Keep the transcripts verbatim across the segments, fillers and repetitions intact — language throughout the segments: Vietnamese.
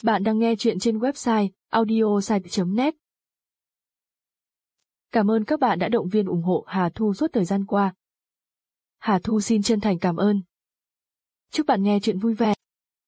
Bạn đang nghe chuyện trên website audiosite chấm net. Cảm ơn các bạn đã động viên ủng hộ Hà Thu suốt thời gian qua. Hà Thu xin chân thành cảm ơn. Chúc bạn nghe chuyện vui vẻ.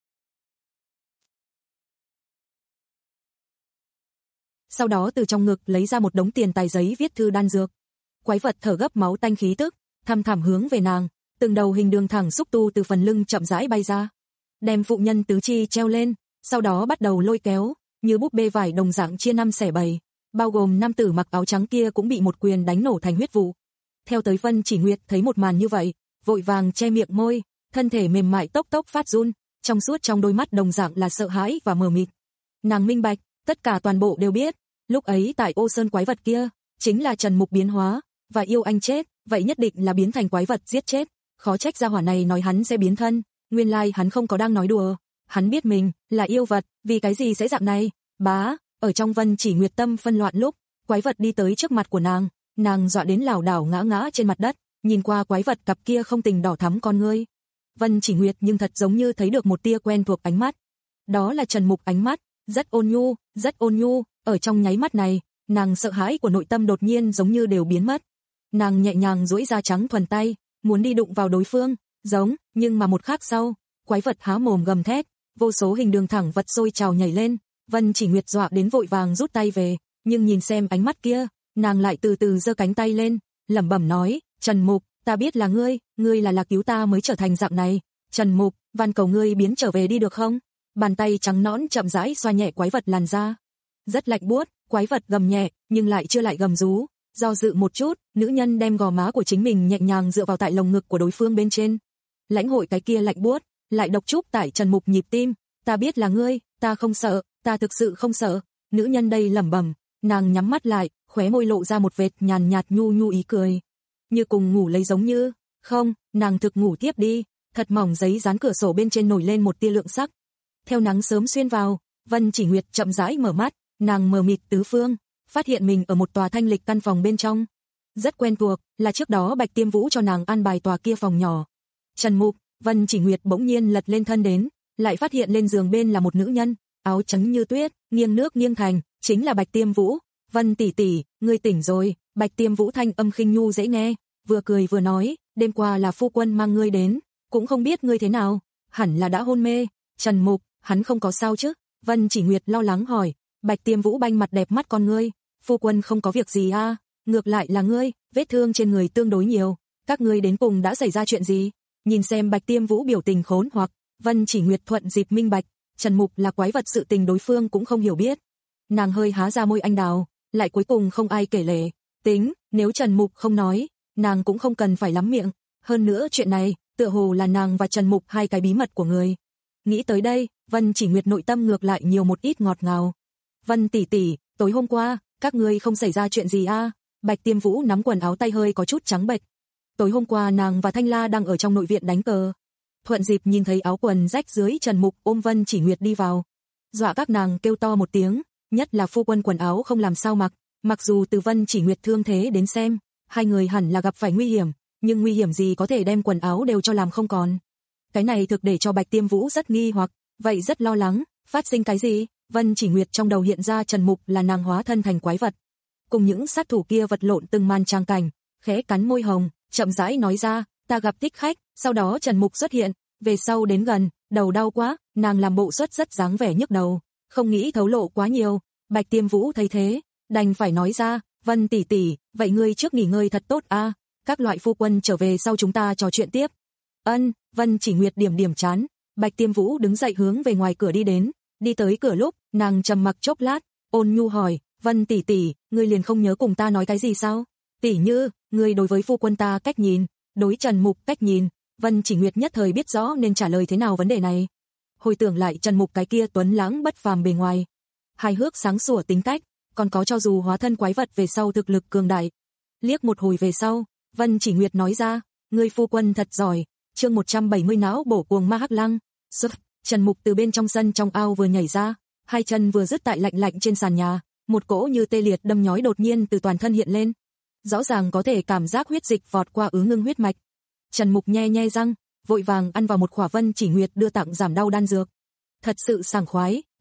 Sau đó từ trong ngực lấy ra một đống tiền tài giấy viết thư đan dược. Quái vật thở gấp máu tanh khí tức, thăm thẳm hướng về nàng, từng đầu hình đường thẳng xúc tu từ phần lưng chậm rãi bay ra, đem phụ nhân tứ chi treo lên, sau đó bắt đầu lôi kéo, như búp bê vải đồng dạng chia năm xẻ bảy, bao gồm nam tử mặc áo trắng kia cũng bị một quyền đánh nổ thành huyết vụ. Theo tới Vân Chỉ Nguyệt thấy một màn như vậy, vội vàng che miệng môi, thân thể mềm mại tốc tốc phát run, trong suốt trong đôi mắt đồng dạng là sợ hãi và mờ mịt. Nàng minh bạch, tất cả toàn bộ đều biết, lúc ấy tại Ô Sơn quái vật kia, chính là Trần Mục biến hóa, và yêu anh chết, vậy nhất định là biến thành quái vật giết chết, khó trách gia hỏa này nói hắn sẽ biến thân, nguyên lai like hắn không có đang nói đùa, hắn biết mình là yêu vật, vì cái gì sẽ dạng này. Bá, ở trong Vân Chỉ Nguyệt tâm phân loạn lúc, quái vật đi tới trước mặt của nàng, nàng dọa đến lảo đảo ngã ngã trên mặt đất, nhìn qua quái vật cặp kia không tình đỏ thắm con ngươi. Vân Chỉ Nguyệt nhưng thật giống như thấy được một tia quen thuộc ánh mắt. Đó là Trần Mục ánh mắt, rất ôn nhu, rất ôn nhu, ở trong nháy mắt này, nàng sợ hãi của nội tâm đột nhiên giống như đều biến mất. Nàng nhẹ nhàng duỗi ra trắng thuần tay, muốn đi đụng vào đối phương, giống, nhưng mà một khắc sau, quái vật há mồm gầm thét, vô số hình đường thẳng vật sôi trào nhảy lên, Vân Chỉ Nguyệt dọa đến vội vàng rút tay về, nhưng nhìn xem ánh mắt kia, nàng lại từ từ giơ cánh tay lên, lẩm bẩm nói, Trần Mục, ta biết là ngươi, ngươi là là cứu ta mới trở thành dạng này, Trần Mục, van cầu ngươi biến trở về đi được không? Bàn tay trắng nõn chậm rãi xoa nhẹ quái vật làn da. Rất lạnh buốt, quái vật gầm nhẹ, nhưng lại chưa lại gầm rú, do dự một chút, nữ nhân đem gò má của chính mình nhẹ nhàng dựa vào tại lồng ngực của đối phương bên trên. Lãnh hội cái kia lạnh buốt, lại độc trúc tại Trần Mục nhịp tim, ta biết là ngươi, ta không sợ, ta thực sự không sợ. Nữ nhân đây lẩm bẩm, nàng nhắm mắt lại, khóe môi lộ ra một vệt nhàn nhạt nhu nhu ý cười. Như cùng ngủ lấy giống như, không, nàng thực ngủ tiếp đi, thật mỏng giấy dán cửa sổ bên trên nổi lên một tia lượng sắc. Theo nắng sớm xuyên vào, Vân Chỉ Nguyệt chậm rãi mở mắt, nàng mờ mịt tứ phương, phát hiện mình ở một tòa thanh lịch căn phòng bên trong. Rất quen thuộc, là trước đó Bạch Tiêm Vũ cho nàng an bài tòa kia phòng nhỏ. Trần Mục, Vân Chỉ Nguyệt bỗng nhiên lật lên thân đến, lại phát hiện lên giường bên là một nữ nhân, áo trắng như tuyết, nghiêng nước nghiêng thành, chính là Bạch Tiêm Vũ. Vân tỷ tỷ, ngươi tỉnh rồi. Bạch Tiêm Vũ thanh âm khinh nhu dễ nghe, vừa cười vừa nói, đêm qua là phu quân mang ngươi đến, cũng không biết ngươi thế nào, hẳn là đã hôn mê. Trần Mục, hắn không có sao chứ? Vân Chỉ Nguyệt lo lắng hỏi. Bạch Tiêm Vũ banh mặt đẹp mắt con ngươi, phu quân không có việc gì a, à? Ngược lại là ngươi, vết thương trên người tương đối nhiều, các ngươi đến cùng đã xảy ra chuyện gì? Nhìn xem Bạch Tiêm Vũ biểu tình khốn hoặc, Vân Chỉ Nguyệt thuận dịp minh bạch, Trần Mục là quái vật sự tình đối phương cũng không hiểu biết. Nàng hơi há ra môi anh đào, lại cuối cùng không ai kể lể, tính, nếu Trần Mục không nói, nàng cũng không cần phải lắm miệng, hơn nữa chuyện này, tựa hồ là nàng và Trần Mục hai cái bí mật của người. Nghĩ tới đây, Vân Chỉ Nguyệt nội tâm ngược lại nhiều một ít ngọt ngào. Vân tỷ tỷ, tối hôm qua, các ngươi không xảy ra chuyện gì a? À? Bạch Tiêm Vũ nắm quần áo tay hơi có chút trắng bệch. Tối hôm qua nàng và Thanh La đang ở trong nội viện đánh cờ. Thuận dịp nhìn thấy áo quần rách dưới Trần Mục ôm Vân Chỉ Nguyệt đi vào. Dọa các nàng kêu to một tiếng, nhất là phu quân quần áo không làm sao mặc, mặc dù từ Vân Chỉ Nguyệt thương thế đến xem, hai người hẳn là gặp phải nguy hiểm, nhưng nguy hiểm gì có thể đem quần áo đều cho làm không còn. Cái này thực để cho Bạch Tiêm Vũ rất nghi hoặc, vậy rất lo lắng, phát sinh cái gì? Vân Chỉ Nguyệt trong đầu hiện ra Trần Mục là nàng hóa thân thành quái vật, cùng những sát thủ kia vật lộn từng màn trang cảnh, khẽ cắn môi hồng, chậm rãi nói ra, ta gặp thích khách, sau đó Trần Mục xuất hiện, về sau đến gần, đầu đau quá, nàng làm bộ xuất rất dáng vẻ nhức đầu, không nghĩ thấu lộ quá nhiều. Bạch Tiêm Vũ thấy thế, đành phải nói ra, Vân tỷ tỷ, vậy ngươi trước nghỉ ngơi thật tốt a, à? Các loại phu quân trở về sau chúng ta trò chuyện tiếp. Ân, Vân Chỉ Nguyệt điểm điểm chán. Bạch Tiêm Vũ đứng dậy hướng về ngoài cửa đi đến, đi tới cửa lúc, nàng trầm mặc chốc lát, ôn nhu hỏi, Vân tỷ tỷ, ngươi liền không nhớ cùng ta nói cái gì sao? Tỷ như, ngươi đối với phu quân ta cách nhìn, đối Trần Mục cách nhìn. Vân Chỉ Nguyệt nhất thời biết rõ nên trả lời thế nào vấn đề này. Hồi tưởng lại Trần Mục cái kia tuấn lãng bất phàm bề ngoài, hài hước sáng sủa tính cách, còn có cho dù hóa thân quái vật về sau thực lực cường đại. Liếc một hồi về sau, Vân Chỉ Nguyệt nói ra, ngươi phu quân thật giỏi. Chương một trăm bảy mươi não bổ cuồng ma hắc lăng. Xuất, Trần Mục từ bên trong sân trong ao vừa nhảy ra, hai chân vừa dứt tại lạnh lạnh trên sàn nhà, một cỗ như tê liệt đâm nhói đột nhiên từ toàn thân hiện lên. Rõ ràng có thể cảm giác huyết dịch vọt qua ứ ngưng huyết mạch. Trần Mục nhe nhe răng, vội vàng ăn vào một khỏa Vân Chỉ Nguyệt đưa tặng giảm đau đan dược. Thật sự sảng khoái,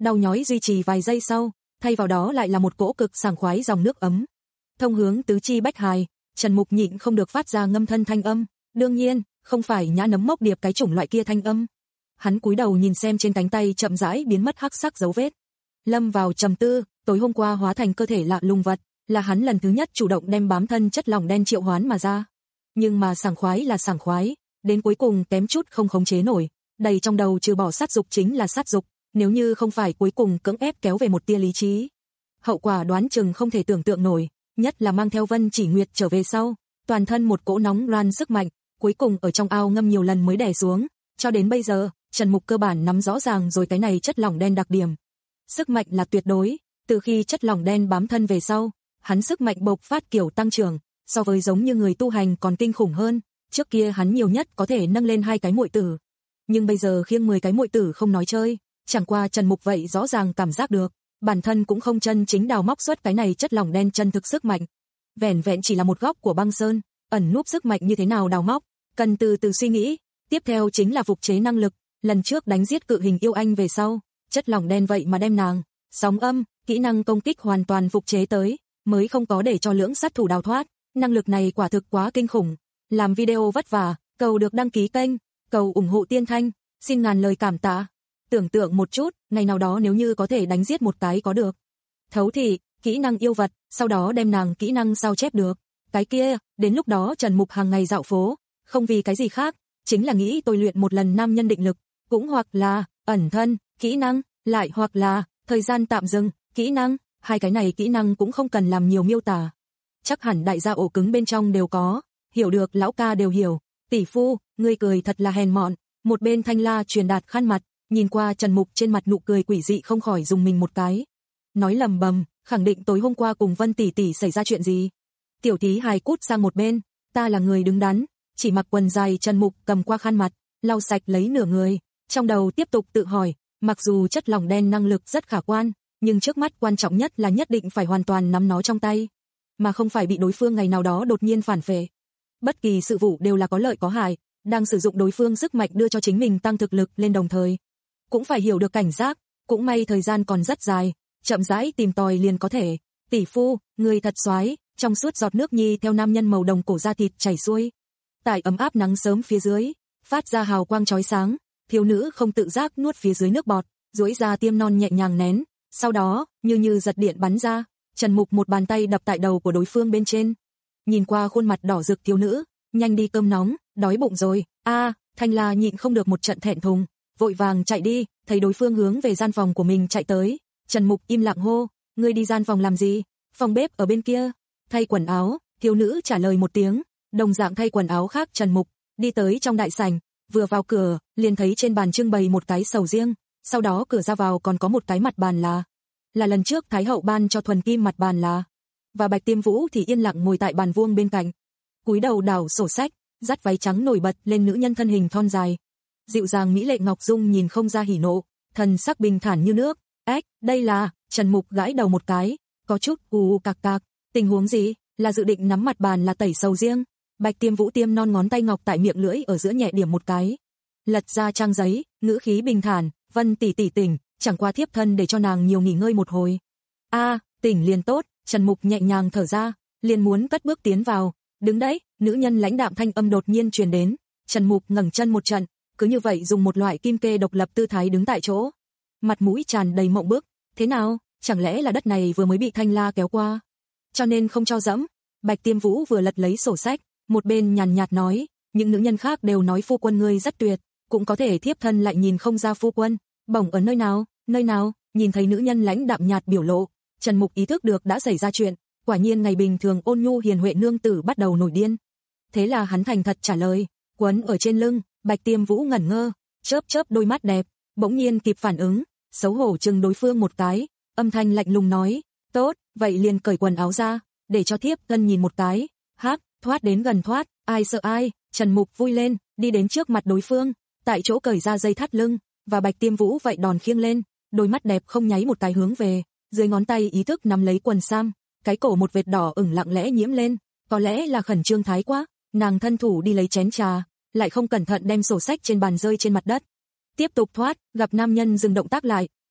đau nhói duy trì vài giây sau, thay vào đó lại là một cỗ cực sảng khoái dòng nước ấm. Thông hướng tứ chi bách hài, Trần Mục nhịn không được phát ra ngâm thân thanh âm, đương nhiên, không phải nhã nấm mốc điệp cái chủng loại kia thanh âm. Hắn cúi đầu nhìn xem trên cánh tay chậm rãi biến mất hắc sắc dấu vết. Lâm vào trầm tư, tối hôm qua hóa thành cơ thể lạ lùng vật, là hắn lần thứ nhất chủ động đem bám thân chất lỏng đen triệu hoán mà ra. Nhưng mà sảng khoái là sảng khoái, đến cuối cùng kém chút không khống chế nổi, đầy trong đầu trừ bỏ sát dục chính là sát dục, nếu như không phải cuối cùng cưỡng ép kéo về một tia lý trí. Hậu quả đoán chừng không thể tưởng tượng nổi, nhất là mang theo Vân Chỉ Nguyệt trở về sau, toàn thân một cỗ nóng loan sức mạnh, cuối cùng ở trong ao ngâm nhiều lần mới đè xuống, cho đến bây giờ, Trần Mục cơ bản nắm rõ ràng rồi cái này chất lỏng đen đặc điểm. Sức mạnh là tuyệt đối, từ khi chất lỏng đen bám thân về sau, hắn sức mạnh bộc phát kiểu tăng trưởng, so với giống như người tu hành còn kinh khủng hơn, trước kia hắn nhiều nhất có thể nâng lên hai cái muội tử. Nhưng bây giờ khiêng mười cái muội tử không nói chơi, chẳng qua Trần Mục vậy rõ ràng cảm giác được, bản thân cũng không chân chính đào móc xuất cái này chất lỏng đen chân thực sức mạnh. Vẻn vẹn chỉ là một góc của băng sơn, ẩn núp sức mạnh như thế nào đào móc, cần từ từ suy nghĩ, tiếp theo chính là phục chế năng lực, lần trước đánh giết cự hình yêu anh về sau, chất lỏng đen vậy mà đem nàng, sóng âm, kỹ năng công kích hoàn toàn phục chế tới, mới không có để cho lưỡng sát thủ đào thoát, năng lực này quả thực quá kinh khủng. Làm video vất vả, cầu được đăng ký kênh, cầu ủng hộ Tiên Thanh, xin ngàn lời cảm tạ. Tưởng tượng một chút, ngày nào đó nếu như có thể đánh giết một cái có được. Thấu thị, kỹ năng yêu vật, sau đó đem nàng kỹ năng sao chép được. Cái kia, đến lúc đó Trần Mục hàng ngày dạo phố, không vì cái gì khác, chính là nghĩ tôi luyện một lần nam nhân định lực, cũng hoặc là ẩn thân, kỹ năng, lại hoặc là thời gian tạm dừng, kỹ năng, hai cái này kỹ năng cũng không cần làm nhiều miêu tả. Chắc hẳn đại gia ổ cứng bên trong đều có, hiểu được lão ca đều hiểu. Tỷ phu, ngươi cười thật là hèn mọn. Một bên Thanh La truyền đạt khăn mặt, nhìn qua Trần Mục trên mặt nụ cười quỷ dị không khỏi dùng mình một cái. Nói lầm bầm, khẳng định tối hôm qua cùng Vân tỷ tỷ xảy ra chuyện gì. Tiểu thí hài cút sang một bên, ta là người đứng đắn, chỉ mặc quần dài. Trần Mục cầm qua khăn mặt, lau sạch lấy nửa người, trong đầu tiếp tục tự hỏi, mặc dù chất lỏng đen năng lực rất khả quan, nhưng trước mắt quan trọng nhất là nhất định phải hoàn toàn nắm nó trong tay, mà không phải bị đối phương ngày nào đó đột nhiên phản phệ. Bất kỳ sự vụ đều là có lợi có hại, đang sử dụng đối phương sức mạnh đưa cho chính mình tăng thực lực lên đồng thời. Cũng phải hiểu được cảnh giác, cũng may thời gian còn rất dài, chậm rãi tìm tòi liền có thể. Tỷ phu, người thật xoái, trong suốt giọt nước nhi theo nam nhân màu đồng cổ da thịt chảy xuôi. Tại ấm áp nắng sớm phía dưới, phát ra hào quang chói sáng, thiếu nữ không tự giác nuốt phía dưới nước bọt, duỗi ra tiêm non nhẹ nhàng nén, sau đó, như như giật điện bắn ra, Trần Mục một bàn tay đập tại đầu của đối phương bên trên. Nhìn qua khuôn mặt đỏ rực thiếu nữ, nhanh đi cơm nóng, đói bụng rồi. A, à, Thanh La nhịn không được một trận thẹn thùng, vội vàng chạy đi, thấy đối phương hướng về gian phòng của mình chạy tới, Trần Mục im lặng hô, ngươi đi gian phòng làm gì? Phòng bếp ở bên kia. Thay quần áo, thiếu nữ trả lời một tiếng, đồng dạng thay quần áo khác. Trần Mục đi tới trong đại sảnh, vừa vào cửa, liền thấy trên bàn trưng bày một cái sầu riêng, sau đó cửa ra vào còn có một cái mặt bàn là là lần trước Thái hậu ban cho thuần kim mặt bàn là. Và Bạch Tiêm Vũ thì yên lặng ngồi tại bàn vuông bên cạnh, cúi đầu đảo sổ sách, dắt váy trắng nổi bật lên nữ nhân thân hình thon dài. Dịu dàng mỹ lệ ngọc dung nhìn không ra hỉ nộ, thần sắc bình thản như nước. Ếch, đây là, Trần Mục gãi đầu một cái, có chút ù ù cạc cạc, tình huống gì, là dự định nắm mặt bàn là tẩy sầu riêng. Bạch Tiêm Vũ tiêm non ngón tay ngọc tại miệng lưỡi ở giữa nhẹ điểm một cái. Lật ra trang giấy, ngữ khí bình thản, Vân tỷ tỷ tỉnh, chẳng qua thiếp thân để cho nàng nhiều nghỉ ngơi một hồi. A, à, tỉnh liền tốt. Trần Mục nhẹ nhàng thở ra, liền muốn cất bước tiến vào. Đứng đấy, nữ nhân lãnh đạm thanh âm đột nhiên truyền đến. Trần Mục ngẩng chân một trận, cứ như vậy dùng một loại kim kê độc lập tư thái đứng tại chỗ. Mặt mũi tràn đầy mộng bức, thế nào, chẳng lẽ là đất này vừa mới bị Thanh La kéo qua, cho nên không cho dẫm. Bạch Tiêm Vũ vừa lật lấy sổ sách, một bên nhàn nhạt nói, những nữ nhân khác đều nói phu quân ngươi rất tuyệt, cũng có thể thiếp thân lại nhìn không ra phu quân, bổng ở nơi nào, nơi nào. Nhìn thấy nữ nhân lãnh đạm nhạt biểu lộ, Trần Mục ý thức được đã xảy ra chuyện, quả nhiên ngày bình thường ôn nhu hiền huệ nương tử bắt đầu nổi điên. Thế là hắn thành thật trả lời, quấn ở trên lưng. Bạch Tiêm Vũ ngẩn ngơ, chớp chớp đôi mắt đẹp, bỗng nhiên kịp phản ứng, xấu hổ chừng đối phương một cái, âm thanh lạnh lùng nói, tốt, vậy liền cởi quần áo ra, để cho thiếp thân nhìn một cái. Hắc, thoát đến gần thoát, ai sợ ai. Trần Mục vui lên, đi đến trước mặt đối phương, tại chỗ cởi ra dây thắt lưng, và Bạch Tiêm Vũ vậy đòn khiêng lên, đôi mắt đẹp không nháy một cái hướng về, dưới ngón tay ý thức nắm lấy quần sam, cái cổ một vệt đỏ ửng lặng lẽ nhiễm lên, có lẽ là khẩn trương thái quá, nàng thân thủ đi lấy chén trà, lại không cẩn thận đem sổ sách trên bàn rơi trên mặt đất. Tiếp tục thoát, gặp nam nhân dừng động tác lại,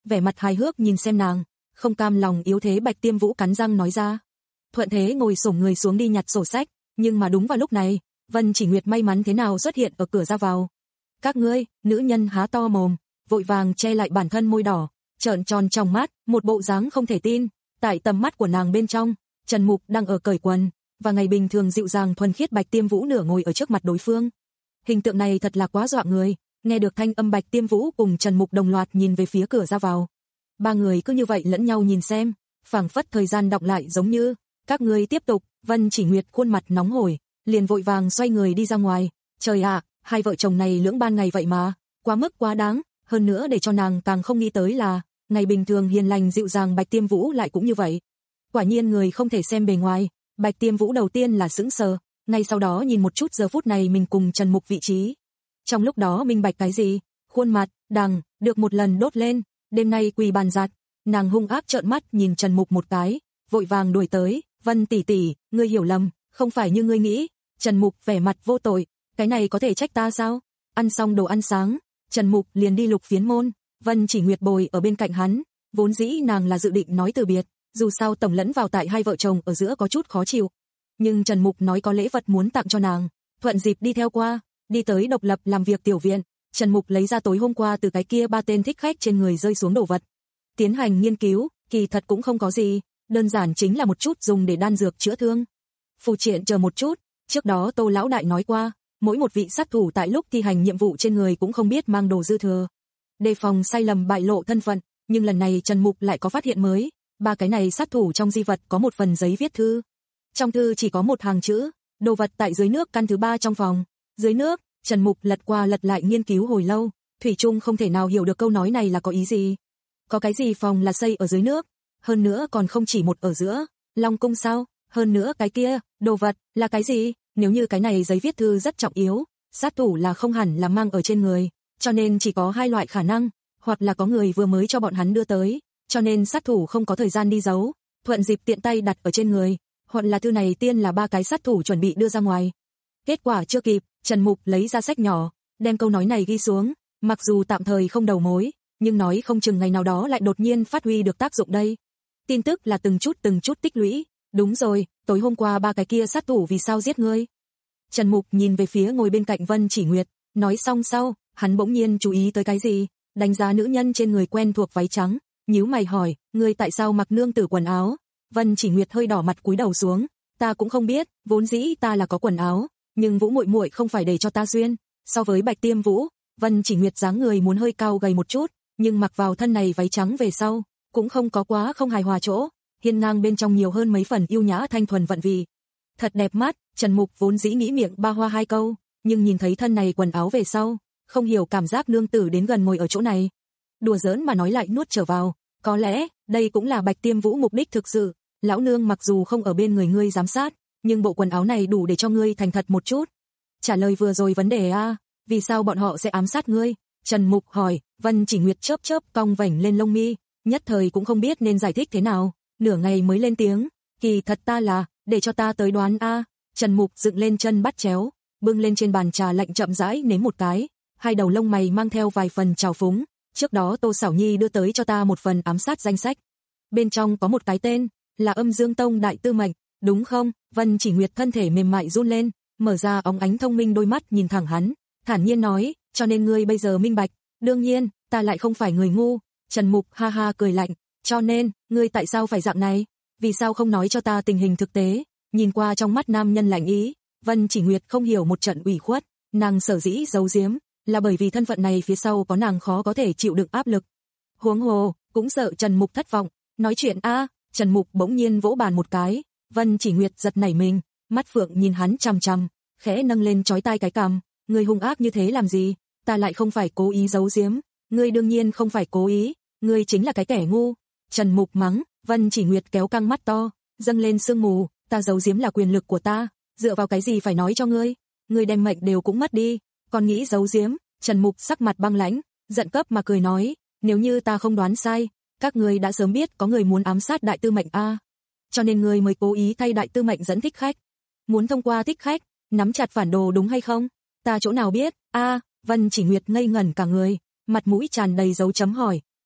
vẻ mặt hài hước nhìn xem nàng, không cam lòng yếu thế Bạch Tiêm Vũ cắn răng nói ra. Thuận thế ngồi xổm người xuống đi nhặt sổ sách, nhưng mà đúng vào lúc này, Vân Chỉ Nguyệt may mắn thế nào xuất hiện ở cửa ra vào. Các ngươi, nữ nhân há to mồm, vội vàng che lại bản thân môi đỏ, trợn tròn trong mắt, một bộ dáng không thể tin. Tại tầm mắt của nàng bên trong, Trần Mục đang ở cởi quần, và ngày bình thường dịu dàng thuần khiết Bạch Tiêm Vũ nửa ngồi ở trước mặt đối phương. Hình tượng này thật là quá dọa người. Nghe được thanh âm, Bạch Tiêm Vũ cùng Trần Mục đồng loạt nhìn về phía cửa ra vào. Ba người cứ như vậy lẫn nhau nhìn xem, phảng phất thời gian đọng lại giống như, các ngươi tiếp tục. Vân Chỉ Nguyệt khuôn mặt nóng hổi, liền vội vàng xoay người đi ra ngoài. Trời ạ, hai vợ chồng này lưỡng ban ngày vậy mà, quá mức quá đáng, hơn nữa để cho nàng càng không nghĩ tới là, ngày bình thường hiền lành dịu dàng Bạch Tiêm Vũ lại cũng như vậy. Quả nhiên người không thể xem bề ngoài, Bạch Tiêm Vũ đầu tiên là sững sờ, ngay sau đó nhìn một chút giờ phút này mình cùng Trần Mục vị trí. Trong lúc đó minh bạch cái gì, khuôn mặt, đằng, được một lần đốt lên, đêm nay quỳ bàn giặt, nàng hung ác trợn mắt nhìn Trần Mục một cái, vội vàng đuổi tới, Vân tỷ tỷ, ngươi hiểu lầm, không phải như ngươi nghĩ. Trần Mục vẻ mặt vô tội, cái này có thể trách ta sao? Ăn xong đồ ăn sáng, Trần Mục liền đi lục phiến môn, Vân Chỉ Nguyệt bồi ở bên cạnh hắn, vốn dĩ nàng là dự định nói từ biệt, dù sao tổng lẫn vào tại hai vợ chồng ở giữa có chút khó chịu. Nhưng Trần Mục nói có lễ vật muốn tặng cho nàng, thuận dịp đi theo qua, đi tới độc lập làm việc tiểu viện, Trần Mục lấy ra tối hôm qua từ cái kia ba tên thích khách trên người rơi xuống đồ vật. Tiến hành nghiên cứu, kỳ thật cũng không có gì, đơn giản chính là một chút dùng để đan dược chữa thương. Phù triện chờ một chút, trước đó Tô lão đại nói qua, mỗi một vị sát thủ tại lúc thi hành nhiệm vụ trên người cũng không biết mang đồ dư thừa, đề phòng sai lầm bại lộ thân phận, nhưng lần này Trần Mục lại có phát hiện mới, ba cái này sát thủ trong di vật có một phần giấy viết thư. Trong thư chỉ có một hàng chữ, đồ vật tại dưới nước căn thứ ba trong phòng. Dưới nước, Trần Mục lật qua lật lại nghiên cứu hồi lâu, thủy chung không thể nào hiểu được câu nói này là có ý gì. Có cái gì phòng là xây ở dưới nước, hơn nữa còn không chỉ một ở giữa, Long cung sao, hơn nữa cái kia, đồ vật, là cái gì, nếu như cái này giấy viết thư rất trọng yếu, sát thủ là không hẳn là mang ở trên người, cho nên chỉ có hai loại khả năng, hoặc là có người vừa mới cho bọn hắn đưa tới, cho nên sát thủ không có thời gian đi giấu, thuận dịp tiện tay đặt ở trên người, hoặc là thư này tiên là ba cái sát thủ chuẩn bị đưa ra ngoài. Kết quả chưa kịp, Trần Mục lấy ra sách nhỏ, đem câu nói này ghi xuống, mặc dù tạm thời không đầu mối, nhưng nói không chừng ngày nào đó lại đột nhiên phát huy được tác dụng đây. Tin tức là từng chút từng chút tích lũy, đúng rồi, tối hôm qua ba cái kia sát thủ vì sao giết ngươi? Trần Mục nhìn về phía ngồi bên cạnh Vân Chỉ Nguyệt, nói xong sau, hắn bỗng nhiên chú ý tới cái gì, đánh giá nữ nhân trên người quen thuộc váy trắng, nhíu mày hỏi, ngươi tại sao mặc nương tử quần áo? Vân Chỉ Nguyệt hơi đỏ mặt cúi đầu xuống, ta cũng không biết, vốn dĩ ta là có quần áo, nhưng Vũ muội muội không phải để cho ta xuyên. So với Bạch Tiêm Vũ, Vân Chỉ Nguyệt dáng người muốn hơi cao gầy một chút, nhưng mặc vào thân này váy trắng về sau, cũng không có quá không hài hòa chỗ, hiên ngang bên trong nhiều hơn mấy phần yêu nhã thanh thuần vận vị. Thật đẹp mắt, Trần Mục vốn dĩ nghĩ miệng ba hoa hai câu, nhưng nhìn thấy thân này quần áo về sau, không hiểu cảm giác nương tử đến gần ngồi ở chỗ này. Đùa giỡn mà nói lại nuốt trở vào, có lẽ, đây cũng là Bạch Tiêm Vũ mục đích thực sự, lão nương mặc dù không ở bên người ngươi giám sát, nhưng bộ quần áo này đủ để cho ngươi thành thật một chút. Trả lời vừa rồi vấn đề a, vì sao bọn họ sẽ ám sát ngươi? Trần Mục hỏi, Vân Chỉ Nguyệt chớp chớp cong vành lên lông mi, nhất thời cũng không biết nên giải thích thế nào, nửa ngày mới lên tiếng, kỳ thật ta là, để cho ta tới đoán a. Trần Mục dựng lên chân bắt chéo, bưng lên trên bàn trà lạnh chậm rãi nếm một cái, hai đầu lông mày mang theo vài phần trào phúng, trước đó Tô Sảo Nhi đưa tới cho ta một phần ám sát danh sách. Bên trong có một cái tên, là Âm Dương Tông đại tư mệnh, đúng không? Vân Chỉ Nguyệt thân thể mềm mại run lên, mở ra óng ánh thông minh đôi mắt nhìn thẳng hắn, thản nhiên nói, cho nên ngươi bây giờ minh bạch, đương nhiên, ta lại không phải người ngu. Trần Mục ha ha cười lạnh, cho nên, ngươi tại sao phải dạng này? Vì sao không nói cho ta tình hình thực tế? Nhìn qua trong mắt nam nhân lạnh ý, Vân Chỉ Nguyệt không hiểu một trận ủy khuất, nàng sở dĩ giấu giếm, là bởi vì thân phận này phía sau có nàng khó có thể chịu đựng áp lực. Huống hồ, cũng sợ Trần Mục thất vọng, nói chuyện a. Trần Mục bỗng nhiên vỗ bàn một cái, Vân Chỉ Nguyệt giật nảy mình, mắt phượng nhìn hắn chằm chằm, khẽ nâng lên chói tai cái cằm, ngươi hung ác như thế làm gì? Ta lại không phải cố ý giấu giếm, ngươi đương nhiên không phải cố ý, ngươi chính là cái kẻ ngu. Trần Mục mắng, Vân Chỉ Nguyệt kéo căng mắt to, dâng lên sương mù, ta giấu giếm là quyền lực của ta, dựa vào cái gì phải nói cho ngươi? Ngươi đem mệnh đều cũng mất đi, còn nghĩ giấu giếm? Trần Mục sắc mặt băng lãnh, giận cấp mà cười nói, nếu như ta không đoán sai, các ngươi đã sớm biết có người muốn ám sát đại tư mệnh a, cho nên ngươi mới cố ý thay đại tư mệnh dẫn thích khách, muốn thông qua thích khách nắm chặt phản đồ đúng hay không? Ta chỗ nào biết? A, Vân Chỉ Nguyệt ngây ngẩn cả người, mặt mũi tràn đầy dấu chấm hỏi,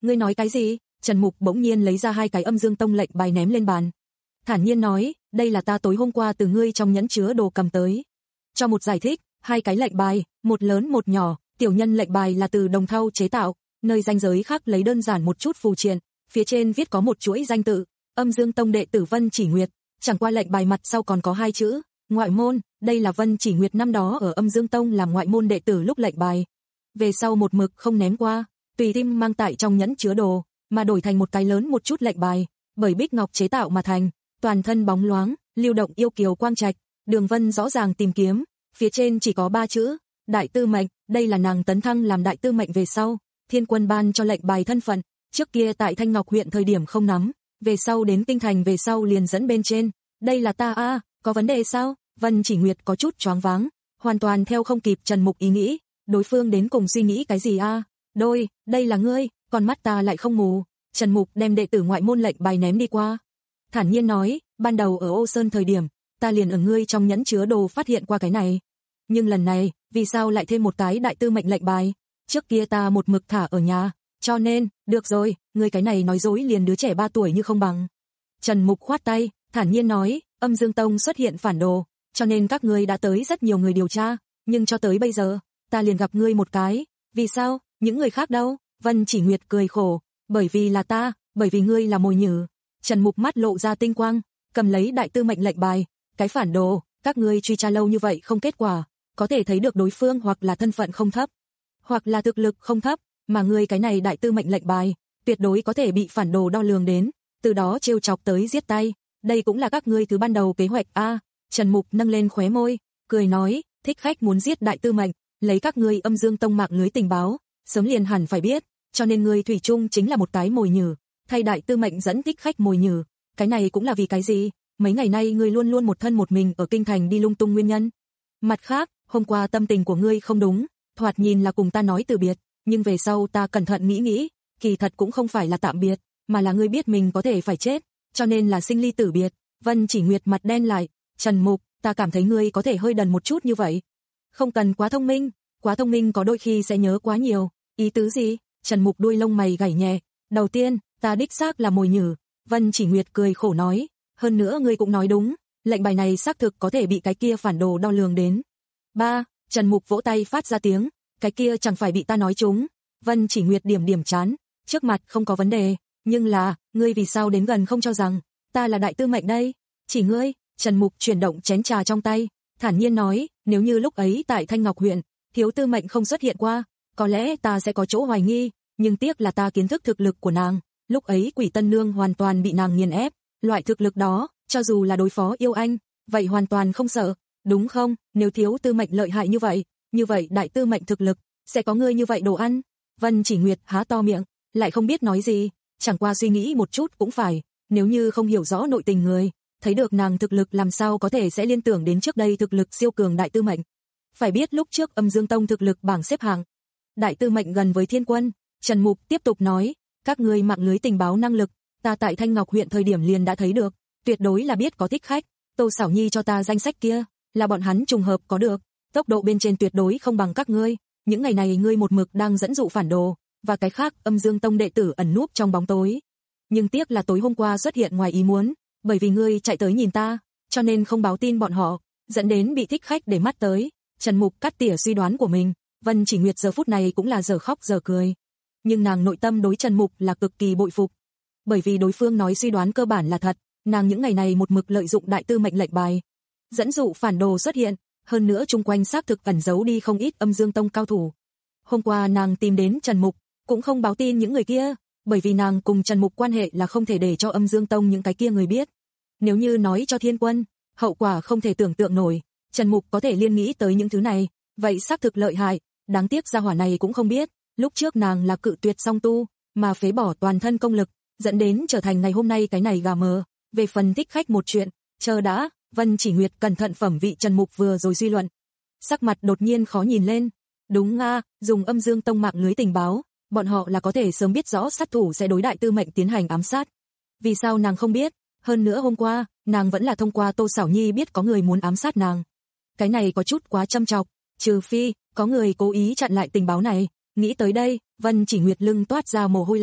Ngươi nói cái gì? Trần Mục bỗng nhiên lấy ra hai cái Âm Dương Tông lệnh bài ném lên bàn. Thản nhiên nói, đây là ta tối hôm qua từ ngươi trong nhẫn chứa đồ cầm tới. Cho một giải thích, hai cái lệnh bài, một lớn một nhỏ, tiểu nhân lệnh bài là từ đồng thau chế tạo, nơi ranh giới khác lấy đơn giản một chút phù triện, phía trên viết có một chuỗi danh tự, Âm Dương Tông đệ tử Vân Chỉ Nguyệt, chẳng qua lệnh bài mặt sau còn có hai chữ, ngoại môn, đây là Vân Chỉ Nguyệt năm đó ở Âm Dương Tông làm ngoại môn đệ tử lúc lệnh bài. Về sau một mực không ném qua, tùy tim mang tại trong nhẫn chứa đồ, mà đổi thành một cái lớn một chút lệnh bài, bởi bích ngọc chế tạo mà thành, toàn thân bóng loáng, lưu động yêu kiều quang trạch, đường vân rõ ràng tìm kiếm, phía trên chỉ có ba chữ, Đại Tư Mệnh, đây là nàng tấn thăng làm Đại Tư Mệnh về sau, Thiên Quân ban cho lệnh bài thân phận, trước kia tại Thanh Ngọc huyện thời điểm không nắm, về sau đến kinh thành về sau liền dẫn bên trên, đây là ta a, à, có vấn đề sao? Vân Chỉ Nguyệt có chút choáng váng, hoàn toàn theo không kịp Trần Mục ý nghĩ, đối phương đến cùng suy nghĩ cái gì a? À? Đôi, đây là ngươi, còn mắt ta lại không mù. Trần Mục đem đệ tử ngoại môn lệnh bài ném đi qua. Thản nhiên nói, ban đầu ở Ô Sơn thời điểm, ta liền ở ngươi trong nhẫn chứa đồ phát hiện qua cái này. Nhưng lần này, vì sao lại thêm một cái Đại Tư Mệnh lệnh bài? Trước kia ta một mực thả ở nhà, cho nên, được rồi, ngươi cái này nói dối liền đứa trẻ ba tuổi như không bằng. Trần Mục khoát tay, thản nhiên nói, Âm Dương Tông xuất hiện phản đồ, cho nên các ngươi đã tới rất nhiều người điều tra, nhưng cho tới bây giờ, ta liền gặp ngươi một cái, vì sao, những người khác đâu? Vân Chỉ Nguyệt cười khổ, bởi vì là ta, bởi vì ngươi là mồi nhử. Trần Mục mắt lộ ra tinh quang, cầm lấy Đại Tư Mệnh lệnh bài, cái phản đồ, các ngươi truy tra lâu như vậy không kết quả, có thể thấy được đối phương hoặc là thân phận không thấp, hoặc là thực lực không thấp, mà ngươi cái này Đại Tư Mệnh lệnh bài, tuyệt đối có thể bị phản đồ đo lường đến, từ đó trêu chọc tới giết tay, đây cũng là các ngươi từ ban đầu kế hoạch a. Trần Mục nâng lên khóe môi, cười nói, thích khách muốn giết Đại Tư Mệnh, lấy các ngươi Âm Dương Tông mạng lưới tình báo, sớm liền hẳn phải biết, cho nên ngươi thủy chung chính là một cái mồi nhử, thay Đại Tư Mệnh dẫn thích khách mồi nhử, cái này cũng là vì cái gì? Mấy ngày nay ngươi luôn luôn một thân một mình ở kinh thành đi lung tung nguyên nhân. Mặt khác, hôm qua tâm tình của ngươi không đúng, thoạt nhìn là cùng ta nói từ biệt, nhưng về sau ta cẩn thận nghĩ nghĩ, kỳ thật cũng không phải là tạm biệt, mà là ngươi biết mình có thể phải chết, cho nên là sinh ly tử biệt. Vân Chỉ Nguyệt mặt đen lại, Trần Mục, ta cảm thấy ngươi có thể hơi đần một chút như vậy. Không cần quá thông minh, quá thông minh có đôi khi sẽ nhớ quá nhiều. Ý tứ gì? Trần Mục đuôi lông mày gảy nhẹ. Đầu tiên, ta đích xác là mồi nhử. Vân Chỉ Nguyệt cười khổ nói. Hơn nữa ngươi cũng nói đúng, lệnh bài này xác thực có thể bị cái kia phản đồ đo lường đến. Ba, Trần Mục vỗ tay phát ra tiếng. Cái kia chẳng phải bị ta nói trúng. Vân Chỉ Nguyệt điểm điểm chán. Trước mặt không có vấn đề, nhưng là, ngươi vì sao đến gần không cho rằng ta là Đại Tư Mệnh đây? Chỉ ngươi. Trần Mục chuyển động chén trà trong tay, thản nhiên nói, nếu như lúc ấy tại Thanh Ngọc huyện, Thiếu Tư Mệnh không xuất hiện qua, có lẽ ta sẽ có chỗ hoài nghi, nhưng tiếc là ta kiến thức thực lực của nàng, lúc ấy Quỷ Tân Nương hoàn toàn bị nàng nghiền ép, loại thực lực đó, cho dù là đối phó yêu anh, vậy hoàn toàn không sợ, đúng không? Nếu Thiếu Tư Mệnh lợi hại như vậy, như vậy Đại Tư Mệnh thực lực, sẽ có ngươi như vậy đồ ăn. Vân Chỉ Nguyệt há to miệng, lại không biết nói gì, chẳng qua suy nghĩ một chút cũng phải, nếu như không hiểu rõ nội tình người, thấy được nàng thực lực làm sao có thể sẽ liên tưởng đến trước đây thực lực siêu cường Đại Tư Mệnh. Phải biết lúc trước Âm Dương Tông thực lực bảng xếp hạng, Đại Tư Mệnh gần với Thiên Quân. Trần Mục tiếp tục nói, các ngươi mạng lưới tình báo năng lực, ta tại Thanh Ngọc huyện thời điểm liền đã thấy được, tuyệt đối là biết có thích khách, Tô Sảo Nhi cho ta danh sách kia, là bọn hắn trùng hợp có được, tốc độ bên trên tuyệt đối không bằng các ngươi, những ngày này ngươi một mực đang dẫn dụ phản đồ, và cái khác Âm Dương Tông đệ tử ẩn núp trong bóng tối. Nhưng tiếc là tối hôm qua xuất hiện ngoài ý muốn, bởi vì ngươi chạy tới nhìn ta, cho nên không báo tin bọn họ, dẫn đến bị thích khách để mắt tới. Trần Mục cắt tỉa suy đoán của mình, Vân Chỉ Nguyệt giờ phút này cũng là giờ khóc giờ cười. Nhưng nàng nội tâm đối Trần Mục là cực kỳ bội phục. Bởi vì đối phương nói suy đoán cơ bản là thật, nàng những ngày này một mực lợi dụng Đại Tư Mệnh lệnh bài, dẫn dụ phản đồ xuất hiện, hơn nữa chung quanh xác thực ẩn giấu đi không ít Âm Dương Tông cao thủ. Hôm qua nàng tìm đến Trần Mục, cũng không báo tin những người kia, bởi vì nàng cùng Trần Mục quan hệ là không thể để cho Âm Dương Tông những cái kia người biết. Nếu như nói cho Thiên Quân, hậu quả không thể tưởng tượng nổi, Trần Mục có thể liên nghĩ tới những thứ này, vậy xác thực lợi hại, đáng tiếc gia hỏa này cũng không biết, lúc trước nàng là cự tuyệt song tu, mà phế bỏ toàn thân công lực, dẫn đến trở thành ngày hôm nay cái này gà mờ. Về phần thích khách một chuyện, chờ đã, Vân Chỉ Nguyệt cẩn thận phẩm vị Trần Mục vừa rồi suy luận. Sắc mặt đột nhiên khó nhìn lên, đúng nga, dùng Âm Dương Tông mạng lưới tình báo, bọn họ là có thể sớm biết rõ sát thủ sẽ đối Đại Tư Mệnh tiến hành ám sát. Vì sao nàng không biết? Hơn nữa hôm qua, nàng vẫn là thông qua Tô Sảo Nhi biết có người muốn ám sát nàng. Cái này có chút quá châm chọc, trừ phi, có người cố ý chặn lại tình báo này. Nghĩ tới đây, Vân Chỉ Nguyệt lưng toát ra mồ hôi lạnh,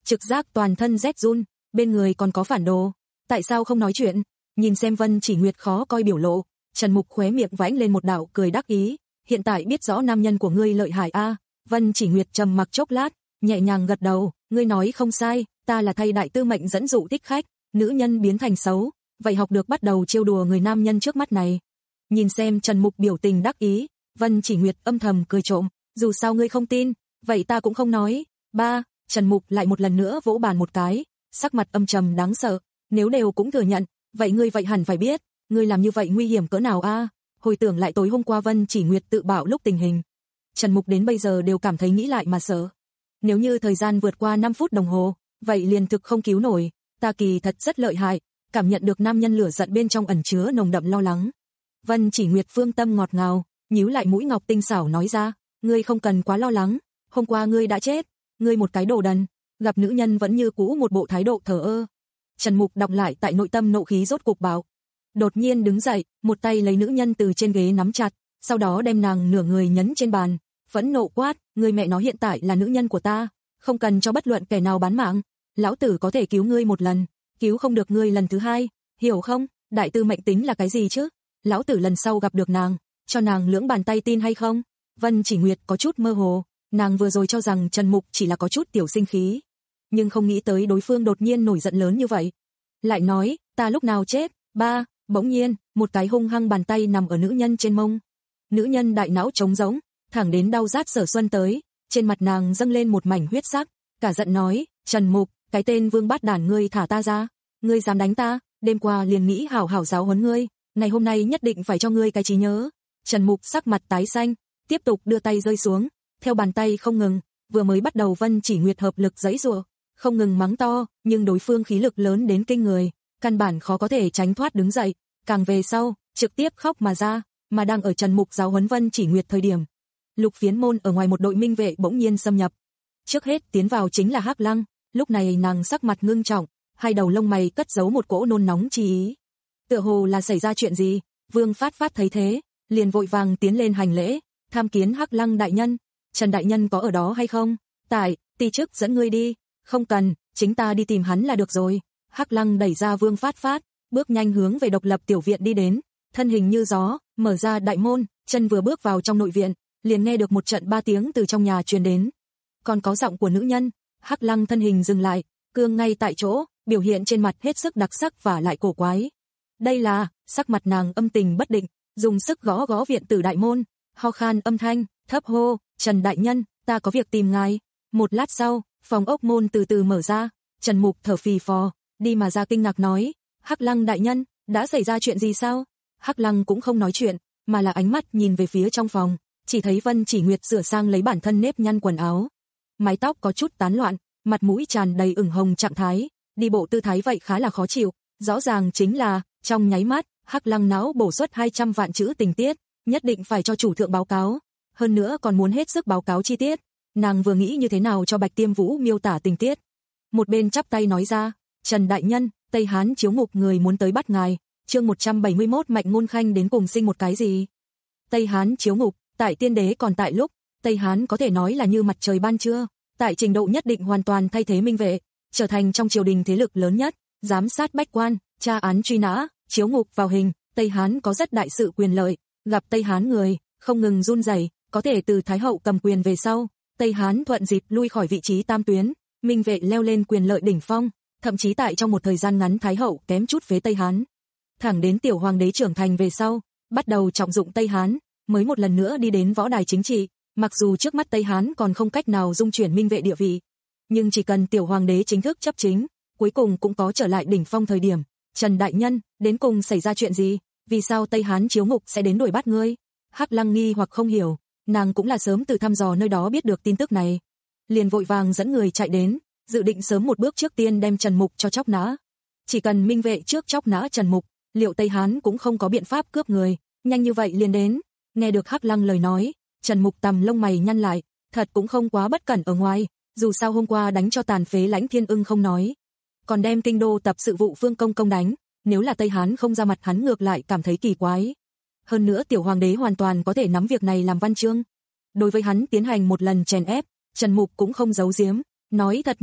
trực giác toàn thân rét run, bên người còn có phản đồ, tại sao không nói chuyện? Nhìn xem Vân Chỉ Nguyệt khó coi biểu lộ, Trần Mục khóe miệng vãnh lên một đạo cười đắc ý, hiện tại biết rõ nam nhân của ngươi lợi hại a. À. Vân Chỉ Nguyệt trầm mặc chốc lát, nhẹ nhàng gật đầu, ngươi nói không sai, ta là thay đại tư mệnh dẫn dụ thích khách, nữ nhân biến thành xấu, vậy học được bắt đầu trêu đùa người nam nhân trước mắt này. Nhìn xem Trần Mục biểu tình đắc ý, Vân Chỉ Nguyệt âm thầm cười trộm, dù sao ngươi không tin, vậy ta cũng không nói. Ba, Trần Mục lại một lần nữa vỗ bàn một cái, sắc mặt âm trầm đáng sợ, nếu đều cũng thừa nhận, vậy ngươi vậy hẳn phải biết, ngươi làm như vậy nguy hiểm cỡ nào a? À? Hồi tưởng lại tối hôm qua Vân Chỉ Nguyệt tự bạo lúc tình hình, Trần Mục đến bây giờ đều cảm thấy nghĩ lại mà sợ. Nếu như thời gian vượt qua năm phút đồng hồ, vậy liền thực không cứu nổi, ta kỳ thật rất lợi hại, cảm nhận được nam nhân lửa giận bên trong ẩn chứa nồng đậm lo lắng. Vân Chỉ Nguyệt phương tâm ngọt ngào, nhíu lại mũi ngọc tinh xảo nói ra, ngươi không cần quá lo lắng, hôm qua ngươi đã chết, ngươi một cái đồ đần, gặp nữ nhân vẫn như cũ một bộ thái độ thờ ơ. Trần Mục đọc lại tại nội tâm nộ khí rốt cục bạo. Đột nhiên đứng dậy, một tay lấy nữ nhân từ trên ghế nắm chặt, sau đó đem nàng nửa người nhấn trên bàn, phẫn nộ quát, ngươi mẹ nó hiện tại là nữ nhân của ta, không cần cho bất luận kẻ nào bán mạng, lão tử có thể cứu ngươi một lần, cứu không được ngươi lần thứ hai, hiểu không? Đại tư mệnh tính là cái gì chứ? Lão tử lần sau gặp được nàng, cho nàng lưỡng bàn tay tin hay không? Vân Chỉ Nguyệt có chút mơ hồ, nàng vừa rồi cho rằng Trần Mục chỉ là có chút tiểu sinh khí, nhưng không nghĩ tới đối phương đột nhiên nổi giận lớn như vậy. Lại nói, ta lúc nào chết? Ba, bỗng nhiên, một cái hung hăng bàn tay nằm ở nữ nhân trên mông. Nữ nhân đại não trống rỗng, thẳng đến đau rát sở xuân tới, trên mặt nàng dâng lên một mảnh huyết sắc, cả giận nói, Trần Mục, cái tên vương bát đản ngươi thả ta ra, ngươi dám đánh ta, đêm qua liền nghĩ hảo hảo giáo huấn ngươi, này hôm nay nhất định phải cho ngươi cái trí nhớ. Trần Mục sắc mặt tái xanh, tiếp tục đưa tay rơi xuống, theo bàn tay không ngừng, vừa mới bắt đầu Vân Chỉ Nguyệt hợp lực giãy giụa, không ngừng mắng to, nhưng đối phương khí lực lớn đến kinh người, căn bản khó có thể tránh thoát đứng dậy, càng về sau, trực tiếp khóc mà ra, mà đang ở Trần Mục giáo huấn Vân Chỉ Nguyệt thời điểm, Lục Phiến Môn ở ngoài một đội minh vệ bỗng nhiên xâm nhập. Trước hết tiến vào chính là Hắc Lăng, lúc này nàng sắc mặt ngưng trọng, hai đầu lông mày cất giấu một cỗ nôn nóng chi ý. Tựa hồ là xảy ra chuyện gì, Vương Phát Phát thấy thế, liền vội vàng tiến lên hành lễ, tham kiến Hắc Lăng đại nhân, Trần đại nhân có ở đó hay không? Tại, ti chức dẫn ngươi đi, không cần, chính ta đi tìm hắn là được rồi. Hắc Lăng đẩy ra Vương Phát Phát, bước nhanh hướng về độc lập tiểu viện đi đến, thân hình như gió, mở ra đại môn, chân vừa bước vào trong nội viện, liền nghe được một trận ba tiếng từ trong nhà truyền đến. Còn có giọng của nữ nhân, Hắc Lăng thân hình dừng lại, cương ngay tại chỗ, biểu hiện trên mặt hết sức đặc sắc và lại cổ quái. Đây là, sắc mặt nàng âm tình bất định, dùng sức gõ gõ viện tử đại môn, ho khan âm thanh, thấp hô, Trần đại nhân, ta có việc tìm ngài. Một lát sau, phòng ốc môn từ từ mở ra, Trần Mục thở phì phò, đi mà ra kinh ngạc nói, Hắc Lăng đại nhân, đã xảy ra chuyện gì sao? Hắc Lăng cũng không nói chuyện, mà là ánh mắt nhìn về phía trong phòng, chỉ thấy Vân Chỉ Nguyệt sửa sang lấy bản thân nếp nhăn quần áo, mái tóc có chút tán loạn, mặt mũi tràn đầy ửng hồng trạng thái, đi bộ tư thái vậy khá là khó chịu, rõ ràng chính là, trong nháy mắt, Hắc Lăng não bổ xuất hai trăm vạn chữ tình tiết, nhất định phải cho chủ thượng báo cáo, hơn nữa còn muốn hết sức báo cáo chi tiết. Nàng vừa nghĩ như thế nào cho Bạch Tiêm Vũ miêu tả tình tiết, một bên chắp tay nói ra, Trần đại nhân, Tây Hán chiếu ngục người muốn tới bắt ngài. Chương một trăm bảy mươi mốt Mạnh Ngôn Khanh đến cùng sinh một cái gì? Tây Hán chiếu ngục, tại tiên đế còn tại lúc, Tây Hán có thể nói là như mặt trời ban trưa, tại trình độ nhất định hoàn toàn thay thế minh vệ, trở thành trong triều đình thế lực lớn nhất, giám sát bách quan, tra án truy nã, chiếu ngục vào hình, Tây Hán có rất đại sự quyền lợi, gặp Tây Hán người, không ngừng run rẩy, có thể từ Thái hậu cầm quyền về sau, Tây Hán thuận dịp lui khỏi vị trí tam tuyến, minh vệ leo lên quyền lợi đỉnh phong, thậm chí tại trong một thời gian ngắn Thái hậu kém chút phế Tây Hán. Thẳng đến tiểu hoàng đế trưởng thành về sau, bắt đầu trọng dụng Tây Hán, mới một lần nữa đi đến võ đài chính trị, mặc dù trước mắt Tây Hán còn không cách nào dung chuyển minh vệ địa vị, nhưng chỉ cần tiểu hoàng đế chính thức chấp chính, cuối cùng cũng có trở lại đỉnh phong thời điểm. Trần đại nhân, đến cùng xảy ra chuyện gì? Vì sao Tây Hán chiếu ngục sẽ đến đuổi bắt ngươi? Hắc Lăng nghi hoặc không hiểu, nàng cũng là sớm từ thăm dò nơi đó biết được tin tức này, liền vội vàng dẫn người chạy đến, dự định sớm một bước trước tiên đem Trần Mục cho chóc nã. Chỉ cần minh vệ trước chóc nã Trần Mục, liệu Tây Hán cũng không có biện pháp cướp người, nhanh như vậy liền đến. Nghe được Hắc Lăng lời nói, Trần Mục tầm lông mày nhăn lại, thật cũng không quá bất cẩn ở ngoài, dù sao hôm qua đánh cho tàn phế Lãnh Thiên Ưng không nói, còn đem kinh đô tập sự vụ Phương Công công đánh, nếu là Tây Hán không ra mặt hắn ngược lại cảm thấy kỳ quái. Hơn nữa tiểu hoàng đế hoàn toàn có thể nắm việc này làm văn chương. Đối với hắn tiến hành một lần chèn ép, Trần Mục cũng không giấu giếm, nói thật nói,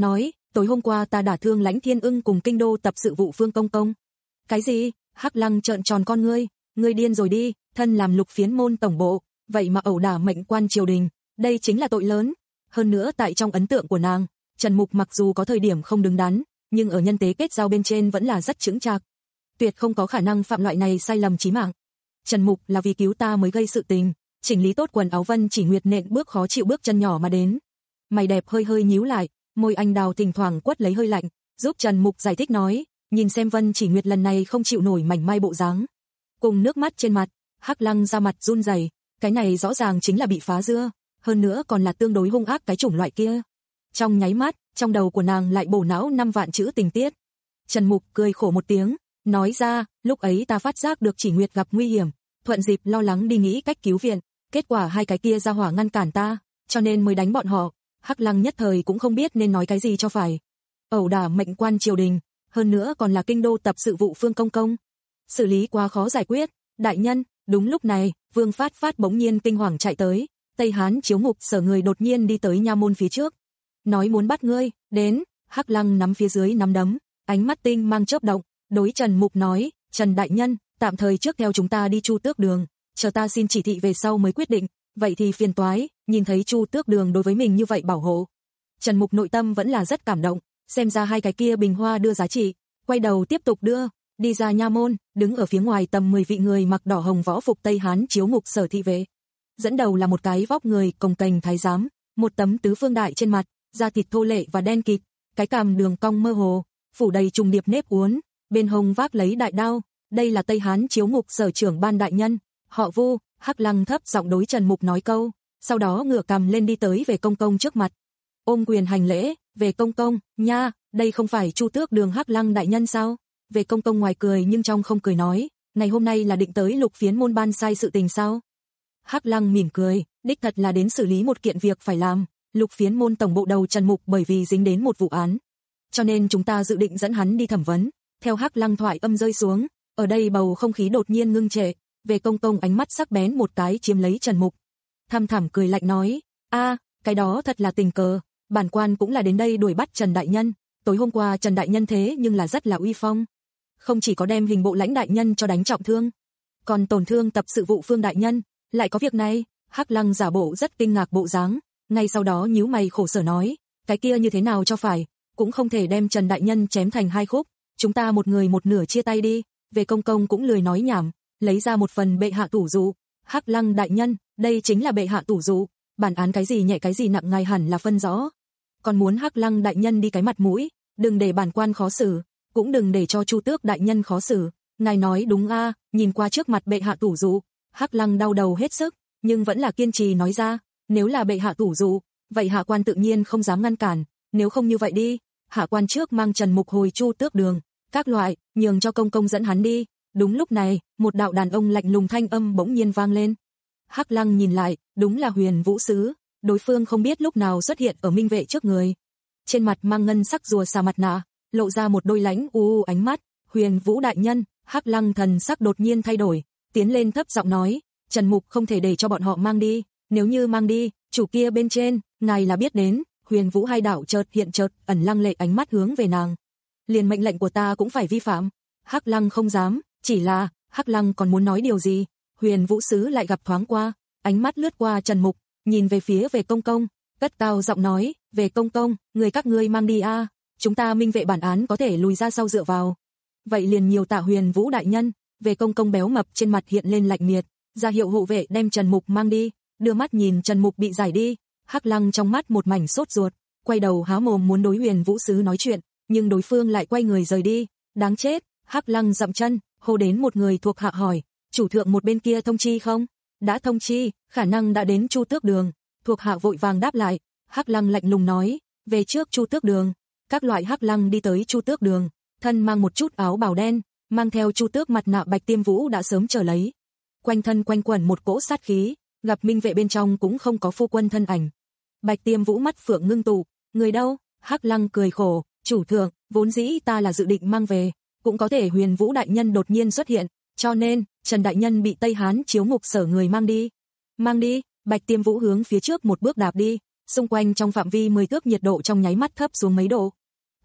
tối hôm qua ta đả thương Lãnh Thiên Ưng cùng kinh đô tập sự vụ Phương công công. Cái gì? Hắc Lăng trợn tròn con ngươi, ngươi điên rồi đi, thân làm Lục Phiến môn tổng bộ, vậy mà ẩu đả mệnh quan triều đình, đây chính là tội lớn. Hơn nữa tại trong ấn tượng của nàng, Trần Mục mặc dù có thời điểm không đứng đắn, nhưng ở nhân tế kết giao bên trên vẫn là rất chững chạc. Tuyệt không có khả năng phạm loại này sai lầm chí mạng. Trần Mục là vì cứu ta mới gây sự tình, chỉnh lý tốt quần áo Vân Chỉ Nguyệt nện bước khó chịu bước chân nhỏ mà đến. Mày đẹp hơi hơi nhíu lại, môi anh đào thỉnh thoảng quất lấy hơi lạnh, giúp Trần Mục giải thích nói, nhìn xem Vân Chỉ Nguyệt lần này không chịu nổi mảnh mai bộ dáng. Cùng nước mắt trên mặt, Hắc Lăng ra mặt run rẩy, cái này rõ ràng chính là bị phá dưa, hơn nữa còn là tương đối hung ác cái chủng loại kia. Trong nháy mắt, trong đầu của nàng lại bổ não năm vạn chữ tình tiết. Trần Mục cười khổ một tiếng, nói ra, lúc ấy ta phát giác được Chỉ Nguyệt gặp nguy hiểm, thuận dịp lo lắng đi nghĩ cách cứu viện, kết quả hai cái kia ra hỏa ngăn cản ta, cho nên mới đánh bọn họ. Hắc Lăng nhất thời cũng không biết nên nói cái gì cho phải. Ẩu đả mệnh quan triều đình, hơn nữa còn là kinh đô tập sự vụ Phương công công. Xử lý quá khó giải quyết, đại nhân. Đúng lúc này, Vương Phát Phát bỗng nhiên kinh hoàng chạy tới, Tây Hán chiếu ngục sở người đột nhiên đi tới nha môn phía trước. Nói muốn bắt ngươi, đến. Hắc Lăng nắm phía dưới nắm đấm, ánh mắt tinh mang chớp động, đối Trần Mục nói, Trần đại nhân, tạm thời trước theo chúng ta đi Chu Tước Đường, chờ ta xin chỉ thị về sau mới quyết định, vậy thì phiền toái. Nhìn thấy Chu Tước Đường đối với mình như vậy bảo hộ, Trần Mục nội tâm vẫn là rất cảm động, xem ra hai cái kia bình hoa đưa giá trị, quay đầu tiếp tục đưa, đi ra nha môn, đứng ở phía ngoài tầm mười vị người mặc đỏ hồng võ phục Tây Hán chiếu ngục sở thị vệ. Dẫn đầu là một cái vóc người cồng kềnh thái giám, một tấm tứ phương đại trên mặt, da thịt thô lệ và đen kịt, cái cằm đường cong mơ hồ, phủ đầy trùng điệp nếp uốn, bên hông vác lấy đại đao, đây là Tây Hán chiếu ngục sở trưởng ban đại nhân, họ Vu. Hắc Lăng thấp giọng đối Trần Mục nói câu, sau đó ngửa cằm lên đi tới về công công trước mặt, ôm quyền hành lễ, về công công, nha, đây không phải Chu Tước Đường Hắc Lăng đại nhân sao? Về công công ngoài cười nhưng trong không cười nói, ngày hôm nay là định tới Lục Phiến môn ban sai sự tình sao? Hắc Lăng mỉm cười, đích thật là đến xử lý một kiện việc phải làm, Lục Phiến môn tổng bộ đầu Trần Mục bởi vì dính đến một vụ án, cho nên chúng ta dự định dẫn hắn đi thẩm vấn. Theo Hắc Lăng thoại âm rơi xuống, ở đây bầu không khí đột nhiên ngưng trệ, về công công ánh mắt sắc bén một cái chiếm lấy Trần Mục. Thăm thẳm cười lạnh nói, a, cái đó thật là tình cờ, bản quan cũng là đến đây đuổi bắt Trần đại nhân, tối hôm qua Trần đại nhân thế nhưng là rất là uy phong. Không chỉ có đem hình bộ Lãnh đại nhân cho đánh trọng thương, còn tổn thương tập sự vụ Phương đại nhân, lại có việc này. Hắc Lăng giả bộ rất kinh ngạc bộ dáng, ngay sau đó nhíu mày khổ sở nói, cái kia như thế nào cho phải, cũng không thể đem Trần đại nhân chém thành hai khúc, chúng ta một người một nửa chia tay đi. Về công công cũng lười nói nhảm, lấy ra một phần bệ hạ tủ dụ. Hắc Lăng đại nhân, đây chính là bệ hạ tủ dụ, bản án cái gì nhẹ cái gì nặng ngài hẳn là phân rõ. Còn muốn Hắc Lăng đại nhân đi cái mặt mũi, đừng để bản quan khó xử, cũng đừng để cho Chu Tước đại nhân khó xử. Ngài nói đúng a. À, nhìn qua trước mặt bệ hạ tủ dụ, Hắc Lăng đau đầu hết sức, nhưng vẫn là kiên trì nói ra, nếu là bệ hạ tủ dụ, vậy hạ quan tự nhiên không dám ngăn cản, nếu không như vậy đi, hạ quan trước mang Trần Mục hồi Chu Tước Đường, các loại, nhường cho công công dẫn hắn đi. Đúng lúc này, một đạo đàn ông lạnh lùng thanh âm bỗng nhiên vang lên. Hắc Lăng nhìn lại, đúng là Huyền Vũ sứ, đối phương không biết lúc nào xuất hiện ở Minh Vệ trước người. Trên mặt mang ngân sắc rùa xà mặt nạ, lộ ra một đôi lãnh u u ánh mắt. Huyền Vũ đại nhân. Hắc Lăng thần sắc đột nhiên thay đổi, tiến lên thấp giọng nói, Trần Mục không thể để cho bọn họ mang đi, nếu như mang đi, chủ kia bên trên, ngài là biết đến. Huyền Vũ hai đạo chợt hiện chợt ẩn lăng lệ ánh mắt hướng về nàng. Liền mệnh lệnh của ta cũng phải vi phạm. Hắc Lăng không dám, chỉ là, Hắc Lăng còn muốn nói điều gì, Huyền Vũ sứ lại gặp thoáng qua, ánh mắt lướt qua Trần Mục, nhìn về phía về công công, cất cao giọng nói, về công công, người các ngươi mang đi a, chúng ta Minh Vệ bản án có thể lùi ra sau dựa vào. Vậy liền nhiều tạ Huyền Vũ đại nhân. Về công công béo mập trên mặt hiện lên lạnh miệt, ra hiệu hộ vệ đem Trần Mục mang đi, đưa mắt nhìn Trần Mục bị giải đi. Hắc Lăng trong mắt một mảnh sốt ruột, quay đầu há mồm muốn đối Huyền Vũ sứ nói chuyện, nhưng đối phương lại quay người rời đi. Đáng chết. Hắc Lăng dậm chân, hô đến một người thuộc hạ hỏi, chủ thượng một bên kia thông chi không? Đã thông chi, khả năng đã đến Chu Tước Đường. Thuộc hạ vội vàng đáp lại. Hắc Lăng lạnh lùng nói, về trước Chu Tước Đường. Các loại Hắc Lăng đi tới Chu Tước Đường, thân mang một chút áo bào đen, mang theo Chu Tước mặt nạ Bạch Tiêm Vũ đã sớm chờ lấy. Quanh thân quanh quẩn một cỗ sát khí, gặp Minh Vệ bên trong cũng không có phu quân thân ảnh. Bạch Tiêm Vũ mắt phượng ngưng tụ, người đâu? Hắc Lăng cười khổ, chủ thượng, vốn dĩ ta là dự định mang về, cũng có thể Huyền Vũ đại nhân đột nhiên xuất hiện, cho nên Trần đại nhân bị Tây Hán chiếu ngục sở người mang đi. Mang đi? Bạch Tiêm Vũ hướng phía trước một bước đạp đi, xung quanh trong phạm vi mười thước nhiệt độ trong nháy mắt thấp xuống mấy độ.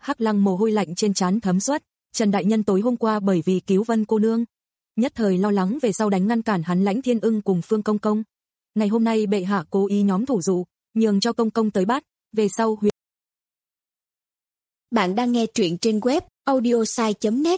Hắc Lăng mồ hôi lạnh trên trán thấm suất, Trần đại nhân tối hôm qua bởi vì cứu Vân cô nương, nhất thời lo lắng về sau đánh ngăn cản hắn Lãnh Thiên Ưng cùng Phương Công Công. Ngày hôm nay bệ hạ cố ý nhóm thủ dụ, nhường cho Công Công tới bắt, về sau huyền. Bạn đang nghe truyện trên web audiosai chấm net.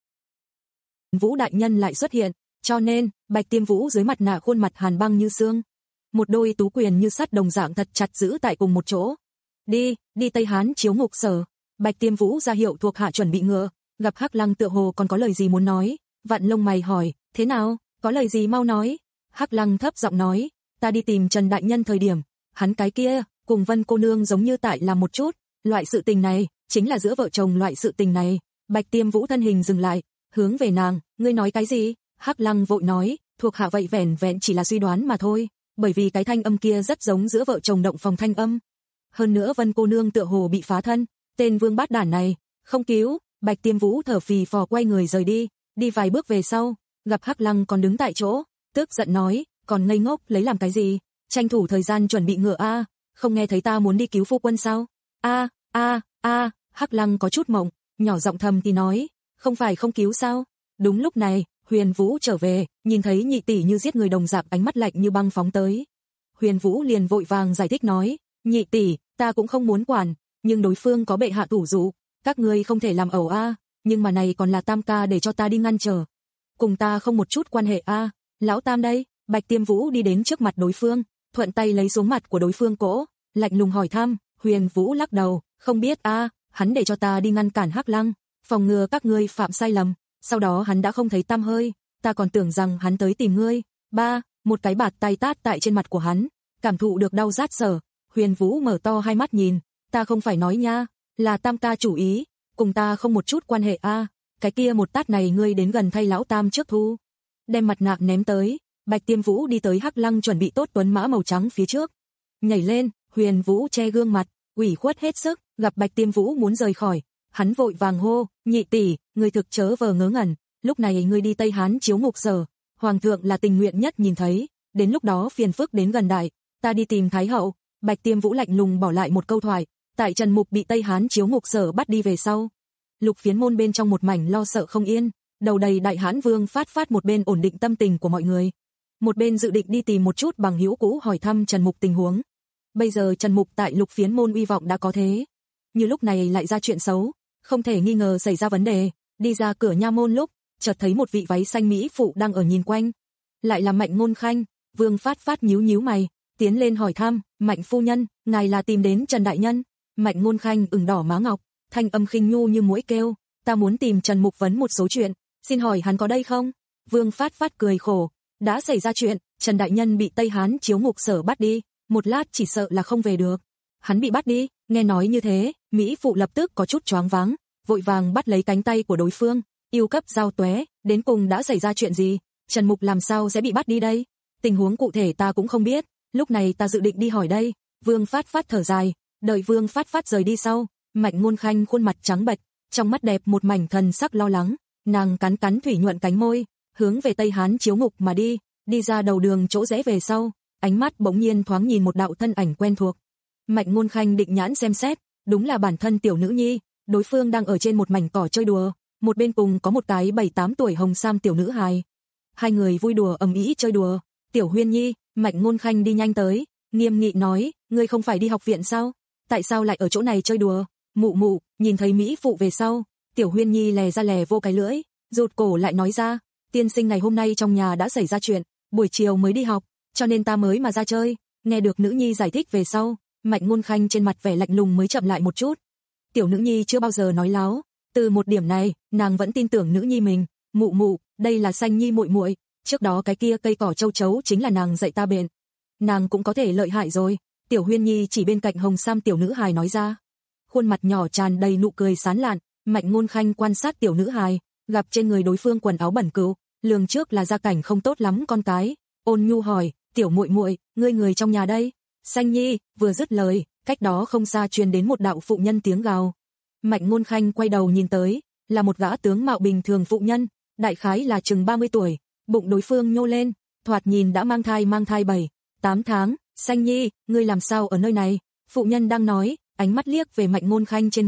Vũ đại nhân lại xuất hiện, cho nên Bạch Tiêm Vũ dưới mặt nạ khuôn mặt hàn băng như xương, một đôi tú quyền như sắt đồng dạng thật chặt giữ tại cùng một chỗ. Đi, đi Tây Hán chiếu ngục sở. Bạch Tiêm Vũ ra hiệu thuộc hạ chuẩn bị ngựa, gặp Hắc Lăng tựa hồ còn có lời gì muốn nói, vặn lông mày hỏi, thế nào, có lời gì mau nói. Hắc Lăng thấp giọng nói, ta đi tìm Trần đại nhân thời điểm, hắn cái kia cùng Vân cô nương giống như tại làm một chút, loại sự tình này chính là giữa vợ chồng loại sự tình này. Bạch Tiêm Vũ thân hình dừng lại, hướng về nàng, ngươi nói cái gì? Hắc Lăng vội nói, thuộc hạ vậy vẻn vẹn chỉ là suy đoán mà thôi, bởi vì cái thanh âm kia rất giống giữa vợ chồng động phòng thanh âm. Hơn nữa Vân cô nương tựa hồ bị phá thân, tên vương bát đản này, không cứu. Bạch Tiêm Vũ thở phì phò quay người rời đi, đi vài bước về sau, gặp Hắc Lăng còn đứng tại chỗ, tức giận nói, còn ngây ngốc lấy làm cái gì, tranh thủ thời gian chuẩn bị ngựa a, không nghe thấy ta muốn đi cứu phu quân sao? A, a, a, Hắc Lăng có chút mộng, nhỏ giọng thầm thì nói, không phải không cứu sao? Đúng lúc này, Huyền Vũ trở về, nhìn thấy nhị tỷ như giết người đồng dạng ánh mắt lạnh như băng phóng tới. Huyền Vũ liền vội vàng giải thích nói, nhị tỷ, ta cũng không muốn quản, nhưng đối phương có bệ hạ thủ dụ, các ngươi không thể làm ẩu a, nhưng mà này còn là Tam ca để cho ta đi ngăn trở. Cùng ta không một chút quan hệ a, lão Tam đây. Bạch Tiêm Vũ đi đến trước mặt đối phương, thuận tay lấy xuống mặt của đối phương cỗ, lạnh lùng hỏi thăm. Huyền Vũ lắc đầu, không biết a, hắn để cho ta đi ngăn cản Hắc Lăng, phòng ngừa các ngươi phạm sai lầm, sau đó hắn đã không thấy tăm hơi, ta còn tưởng rằng hắn tới tìm ngươi. Ba, một cái bạt tay tát tại trên mặt của hắn, cảm thụ được đau rát sở. Huyền Vũ mở to hai mắt nhìn, ta không phải nói nha, là Tam ca chủ ý, cùng ta không một chút quan hệ a, cái kia một tát này ngươi đến gần thay lão Tam trước thu. Đem mặt nạ ném tới, Bạch Tiêm Vũ đi tới Hắc Lăng chuẩn bị tốt tuấn mã màu trắng phía trước. Nhảy lên, Huyền Vũ che gương mặt, ủy khuất hết sức, gặp Bạch Tiêm Vũ muốn rời khỏi, hắn vội vàng hô, nhị tỷ, ngươi thực chớ vờ ngớ ngẩn, lúc này ngươi đi Tây Hán chiếu ngục sở, hoàng thượng là tình nguyện nhất nhìn thấy, đến lúc đó phiền phức đến gần đại, ta đi tìm Thái hậu. Bạch Tiêm Vũ lạnh lùng bỏ lại một câu thoại, tại Trần Mục bị Tây Hán chiếu ngục sở bắt đi về sau. Lục Phiến môn bên trong một mảnh lo sợ không yên, đầu đầy Đại Hán Vương Phát Phát một bên ổn định tâm tình của mọi người, một bên dự định đi tìm một chút bằng hữu cũ hỏi thăm Trần Mục tình huống. Bây giờ Trần Mục tại Lục Phiến môn uy vọng đã có thế, như lúc này lại ra chuyện xấu, không thể nghi ngờ xảy ra vấn đề. Đi ra cửa nha môn lúc, chợt thấy một vị váy xanh mỹ phụ đang ở nhìn quanh, lại là Mạnh Ngôn Khanh. Vương Phát Phát nhíu nhíu mày, tiến lên hỏi thăm, Mạnh phu nhân, ngài là tìm đến Trần đại nhân? Mạnh Ngôn Khanh ửng đỏ má ngọc, thanh âm khinh nhu như muỗi kêu, ta muốn tìm Trần Mục vấn một số chuyện, xin hỏi hắn có đây không? Vương Phát Phát cười khổ, đã xảy ra chuyện, Trần đại nhân bị Tây Hán chiếu ngục sở bắt đi, một lát chỉ sợ là không về được. Hắn bị bắt đi? Nghe nói như thế, mỹ phụ lập tức có chút choáng váng, vội vàng bắt lấy cánh tay của đối phương, yêu cấp giao tuế, đến cùng đã xảy ra chuyện gì? Trần Mục làm sao sẽ bị bắt đi đây? Tình huống cụ thể ta cũng không biết, lúc này ta dự định đi hỏi đây. Vương Phát Phát thở dài, đợi Vương Phát Phát rời đi sau, Mạnh Ngôn Khanh khuôn mặt trắng bệch, trong mắt đẹp một mảnh thần sắc lo lắng, nàng cắn cắn thủy nhuận cánh môi, hướng về Tây Hán chiếu ngục mà đi. Đi ra đầu đường chỗ rẽ về sau, ánh mắt bỗng nhiên thoáng nhìn một đạo thân ảnh quen thuộc. Mạnh Ngôn Khanh định nhãn xem xét, đúng là bản thân tiểu nữ nhi, đối phương đang ở trên một mảnh cỏ chơi đùa, một bên cùng có một cái bảy tám tuổi hồng sam tiểu nữ hài. Hai người vui đùa ầm ĩ chơi đùa. Tiểu Huyên Nhi, Mạnh Ngôn Khanh đi nhanh tới, nghiêm nghị nói, ngươi không phải đi học viện sao? Tại sao lại ở chỗ này chơi đùa? Mụ mụ, nhìn thấy mỹ phụ về sau, Tiểu Huyên Nhi lè ra lè vô cái lưỡi, rụt cổ lại nói ra, tiên sinh ngày hôm nay trong nhà đã xảy ra chuyện, buổi chiều mới đi học, cho nên ta mới mà ra chơi. Nghe được nữ nhi giải thích về sau, Mạnh Ngôn Khanh trên mặt vẻ lạnh lùng mới chậm lại một chút. Tiểu nữ nhi chưa bao giờ nói láo, từ một điểm này, nàng vẫn tin tưởng nữ nhi mình. Mụ mụ, đây là Xanh Nhi muội muội, trước đó cái kia cây cỏ châu chấu chính là nàng dạy ta bện. Nàng cũng có thể lợi hại rồi. Tiểu Huyên Nhi chỉ bên cạnh hồng sam tiểu nữ hài nói ra. Khuôn mặt nhỏ tràn đầy nụ cười sán lạn, Mạnh Ngôn Khanh quan sát tiểu nữ hài, gặp trên người đối phương quần áo bẩn cừu, lường trước là gia cảnh không tốt lắm con cái, ôn nhu hỏi, tiểu muội muội, ngươi người trong nhà đây? Xanh Nhi, vừa dứt lời, cách đó không xa truyền đến một đạo phụ nhân tiếng gào. Mạnh Ngôn Khanh quay đầu nhìn tới, là một gã tướng mạo bình thường phụ nhân, đại khái là chừng ba mươi tuổi, bụng đối phương nhô lên, thoạt nhìn đã mang thai mang thai bảy, tám tháng. Xanh Nhi, ngươi làm sao ở nơi này? Phụ nhân đang nói, ánh mắt liếc về Mạnh Ngôn Khanh trên người,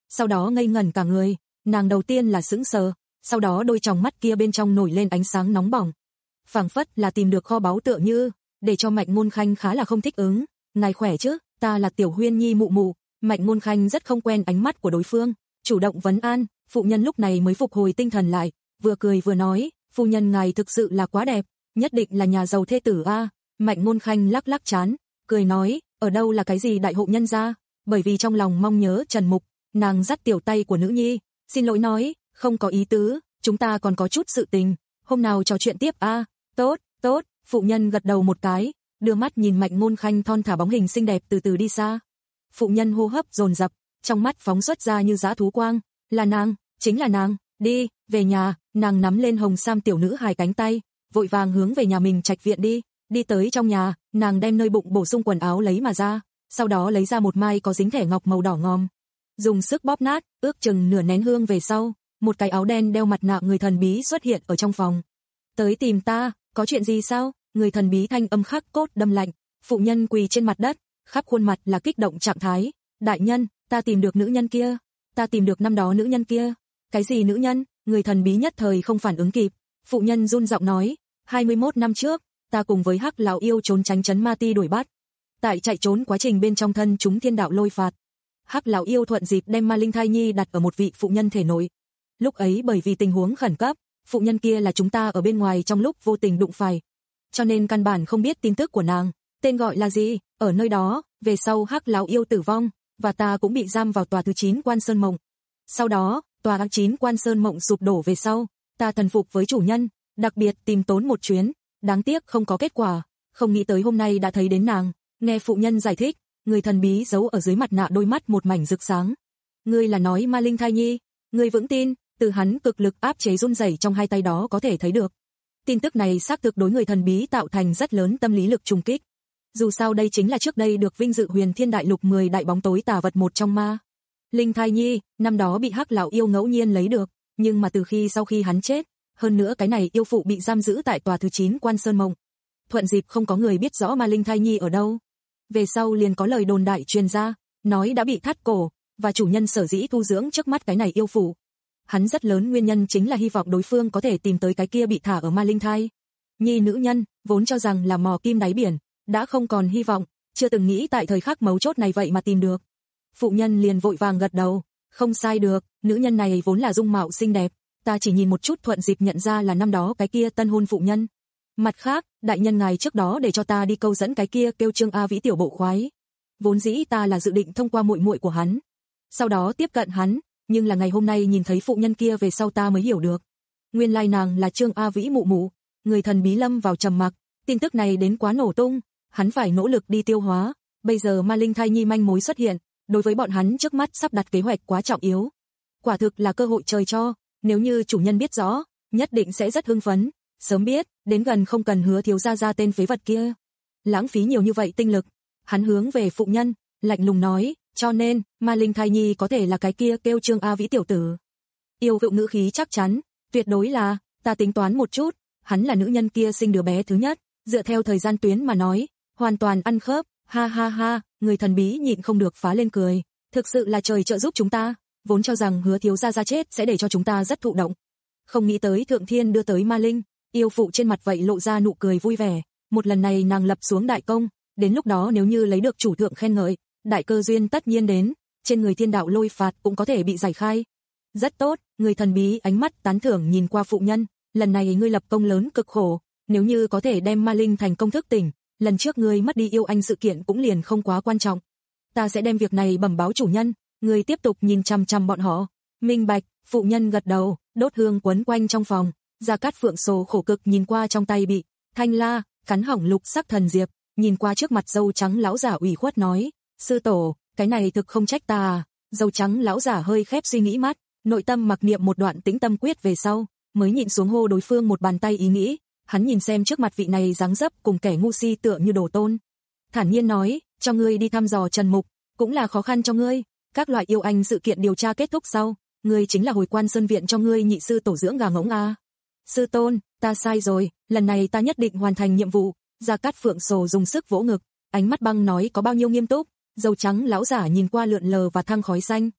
sau đó ngây ngẩn cả người, nàng đầu tiên là sững sờ, sau đó đôi tròng mắt kia bên trong nổi lên ánh sáng nóng bỏng. Phảng phất là tìm được kho báu tựa như, để cho Mạnh Ngôn Khanh khá là không thích ứng. Ngài khỏe chứ, ta là Tiểu Huyên Nhi mụ mụ. Mạnh Ngôn Khanh rất không quen ánh mắt của đối phương, chủ động vấn an, phụ nhân lúc này mới phục hồi tinh thần lại, vừa cười vừa nói, phu nhân ngài thực sự là quá đẹp, nhất định là nhà giàu thê tử a. Mạnh Ngôn Khanh lắc lắc trán, cười nói, ở đâu là cái gì đại hộ nhân gia, bởi vì trong lòng mong nhớ Trần Mục, nàng dắt tiểu tay của nữ nhi, xin lỗi nói, không có ý tứ, chúng ta còn có chút sự tình, hôm nào trò chuyện tiếp a. Tốt, tốt, phụ nhân gật đầu một cái, đưa mắt nhìn Mạnh Ngôn Khanh thon thả bóng hình xinh đẹp từ từ đi xa. Phụ nhân hô hấp dồn dập, trong mắt phóng xuất ra như dã thú quang, là nàng, chính là nàng, đi, về nhà. Nàng nắm lên hồng sam tiểu nữ hài cánh tay, vội vàng hướng về nhà mình trạch viện đi. Đi tới trong nhà, nàng đem nơi bụng bổ sung quần áo lấy mà ra, sau đó lấy ra một mai có dính thẻ ngọc màu đỏ ngòm, dùng sức bóp nát, ước chừng nửa nén hương về sau, một cái áo đen đeo mặt nạ người thần bí xuất hiện ở trong phòng. Tới tìm ta, có chuyện gì sao? Người thần bí thanh âm khắc cốt đâm lạnh. Phụ nhân quỳ trên mặt đất, khắp khuôn mặt là kích động trạng thái. Đại nhân, ta tìm được nữ nhân kia, ta tìm được năm đó nữ nhân kia. Cái gì nữ nhân? Người thần bí nhất thời không phản ứng kịp. Phụ nhân run giọng nói, hai mươi mốt năm trước, ta cùng với Hắc lão yêu trốn tránh trấn ma ti đuổi bắt. Tại chạy trốn quá trình bên trong thân chúng thiên đạo lôi phạt. Hắc lão yêu thuận dịp đem ma linh thai nhi đặt ở một vị phụ nhân thể nội. Lúc ấy bởi vì tình huống khẩn cấp, phụ nhân kia là chúng ta ở bên ngoài trong lúc vô tình đụng phải, cho nên căn bản không biết tin tức của nàng, tên gọi là gì, ở nơi đó, về sau Hắc lão yêu tử vong, và ta cũng bị giam vào tòa thứ chín Quan Sơn Mộng. Sau đó, tòa chín Quan Sơn Mộng sụp đổ về sau, ta thần phục với chủ nhân, đặc biệt tìm tốn một chuyến, đáng tiếc không có kết quả, không nghĩ tới hôm nay đã thấy đến nàng. Nghe phụ nhân giải thích, người thần bí giấu ở dưới mặt nạ đôi mắt một mảnh rực sáng. Ngươi là nói ma linh thai nhi? Ngươi vững tin? Từ hắn cực lực áp chế run rẩy trong hai tay đó có thể thấy được. Tin tức này xác thực đối người thần bí tạo thành rất lớn tâm lý lực trùng kích. Dù sao đây chính là trước đây được vinh dự Huyền Thiên Đại Lục mười đại bóng tối tà vật một trong ma linh thai nhi, năm đó bị Hắc lão yêu ngẫu nhiên lấy được, nhưng mà từ khi sau khi hắn chết, hơn nữa cái này yêu phụ bị giam giữ tại tòa thứ chín Quan Sơn Mộng. Thuận dịp không có người biết rõ ma linh thai nhi ở đâu. Về sau liền có lời đồn đại truyền ra, nói đã bị thắt cổ, và chủ nhân sở dĩ thu dưỡng trước mắt cái này yêu phụ. Hắn rất lớn nguyên nhân chính là hy vọng đối phương có thể tìm tới cái kia bị thả ở ma linh thai nhi nữ nhân, vốn cho rằng là mò kim đáy biển, đã không còn hy vọng, chưa từng nghĩ tại thời khắc mấu chốt này vậy mà tìm được. Phụ nhân liền vội vàng gật đầu, không sai được, nữ nhân này vốn là dung mạo xinh đẹp, ta chỉ nhìn một chút thuận dịp nhận ra là năm đó cái kia tân hôn phụ nhân. Mặt khác, đại nhân ngài trước đó để cho ta đi câu dẫn cái kia kêu Trương A Vĩ tiểu bộ khoái. Vốn dĩ ta là dự định thông qua muội muội của hắn, sau đó tiếp cận hắn, nhưng là ngày hôm nay nhìn thấy phụ nhân kia về sau ta mới hiểu được. Nguyên lai nàng là Trương A Vĩ mụ mụ. Người thần bí lâm vào trầm mặc, tin tức này đến quá nổ tung, hắn phải nỗ lực đi tiêu hóa, bây giờ ma linh thai nhi manh mối xuất hiện, đối với bọn hắn trước mắt sắp đặt kế hoạch quá trọng yếu. Quả thực là cơ hội trời cho, nếu như chủ nhân biết rõ, nhất định sẽ rất hưng phấn, sớm biết, đến gần không cần Hứa thiếu gia ra tên phế vật kia. Lãng phí nhiều như vậy tinh lực, hắn hướng về phụ nhân, lạnh lùng nói, cho nên, ma linh thai nhi có thể là cái kia kêu Trương A Vĩ tiểu tử. Yêu vựng ngữ khí chắc chắn, tuyệt đối là, ta tính toán một chút, hắn là nữ nhân kia sinh đứa bé thứ nhất, dựa theo thời gian tuyến mà nói, hoàn toàn ăn khớp, ha ha ha, người thần bí nhịn không được phá lên cười, thực sự là trời trợ giúp chúng ta, vốn cho rằng Hứa thiếu gia ra chết sẽ để cho chúng ta rất thụ động. Không nghĩ tới thượng thiên đưa tới ma linh, yêu phụ trên mặt vậy lộ ra nụ cười vui vẻ, một lần này nàng lập xuống đại công, đến lúc đó nếu như lấy được chủ thượng khen ngợi, đại cơ duyên tất nhiên đến, trên người thiên đạo lôi phạt cũng có thể bị giải khai. Rất tốt, người thần bí ánh mắt tán thưởng nhìn qua phụ nhân, lần này ngươi lập công lớn cực khổ, nếu như có thể đem ma linh thành công thức tỉnh, lần trước ngươi mất đi yêu anh sự kiện cũng liền không quá quan trọng. Ta sẽ đem việc này bẩm báo chủ nhân, ngươi tiếp tục nhìn chằm chằm bọn họ. Minh bạch, phụ nhân gật đầu, đốt hương quấn quanh trong phòng, Gia Cát Phượng Sồ khổ cực nhìn qua trong tay bị thanh la cắn hỏng lục sắc thần diệp, nhìn qua trước mặt dâu trắng lão giả ủy khuất nói, sư tổ, cái này thực không trách ta à. Dâu trắng lão giả hơi khép suy nghĩ mắt, nội tâm mặc niệm một đoạn tĩnh tâm quyết về sau, mới nhịn xuống hô đối phương một bàn tay ý nghĩ, hắn nhìn xem trước mặt vị này dáng dấp cùng kẻ ngu si tựa như đồ tôn. Thản nhiên nói, cho ngươi đi thăm dò Trần Mục, cũng là khó khăn cho ngươi, các loại yêu anh sự kiện điều tra kết thúc sau, ngươi chính là hồi Quan Sơn viện cho ngươi nhị sư tổ dưỡng gà ngỗng a. À. Sư tôn, ta sai rồi, lần này ta nhất định hoàn thành nhiệm vụ. Gia Cát Phượng Sồ dùng sức vỗ ngực, ánh mắt băng nói có bao nhiêu nghiêm túc. Dâu trắng lão giả nhìn qua lượn lờ và thăng khói xanh.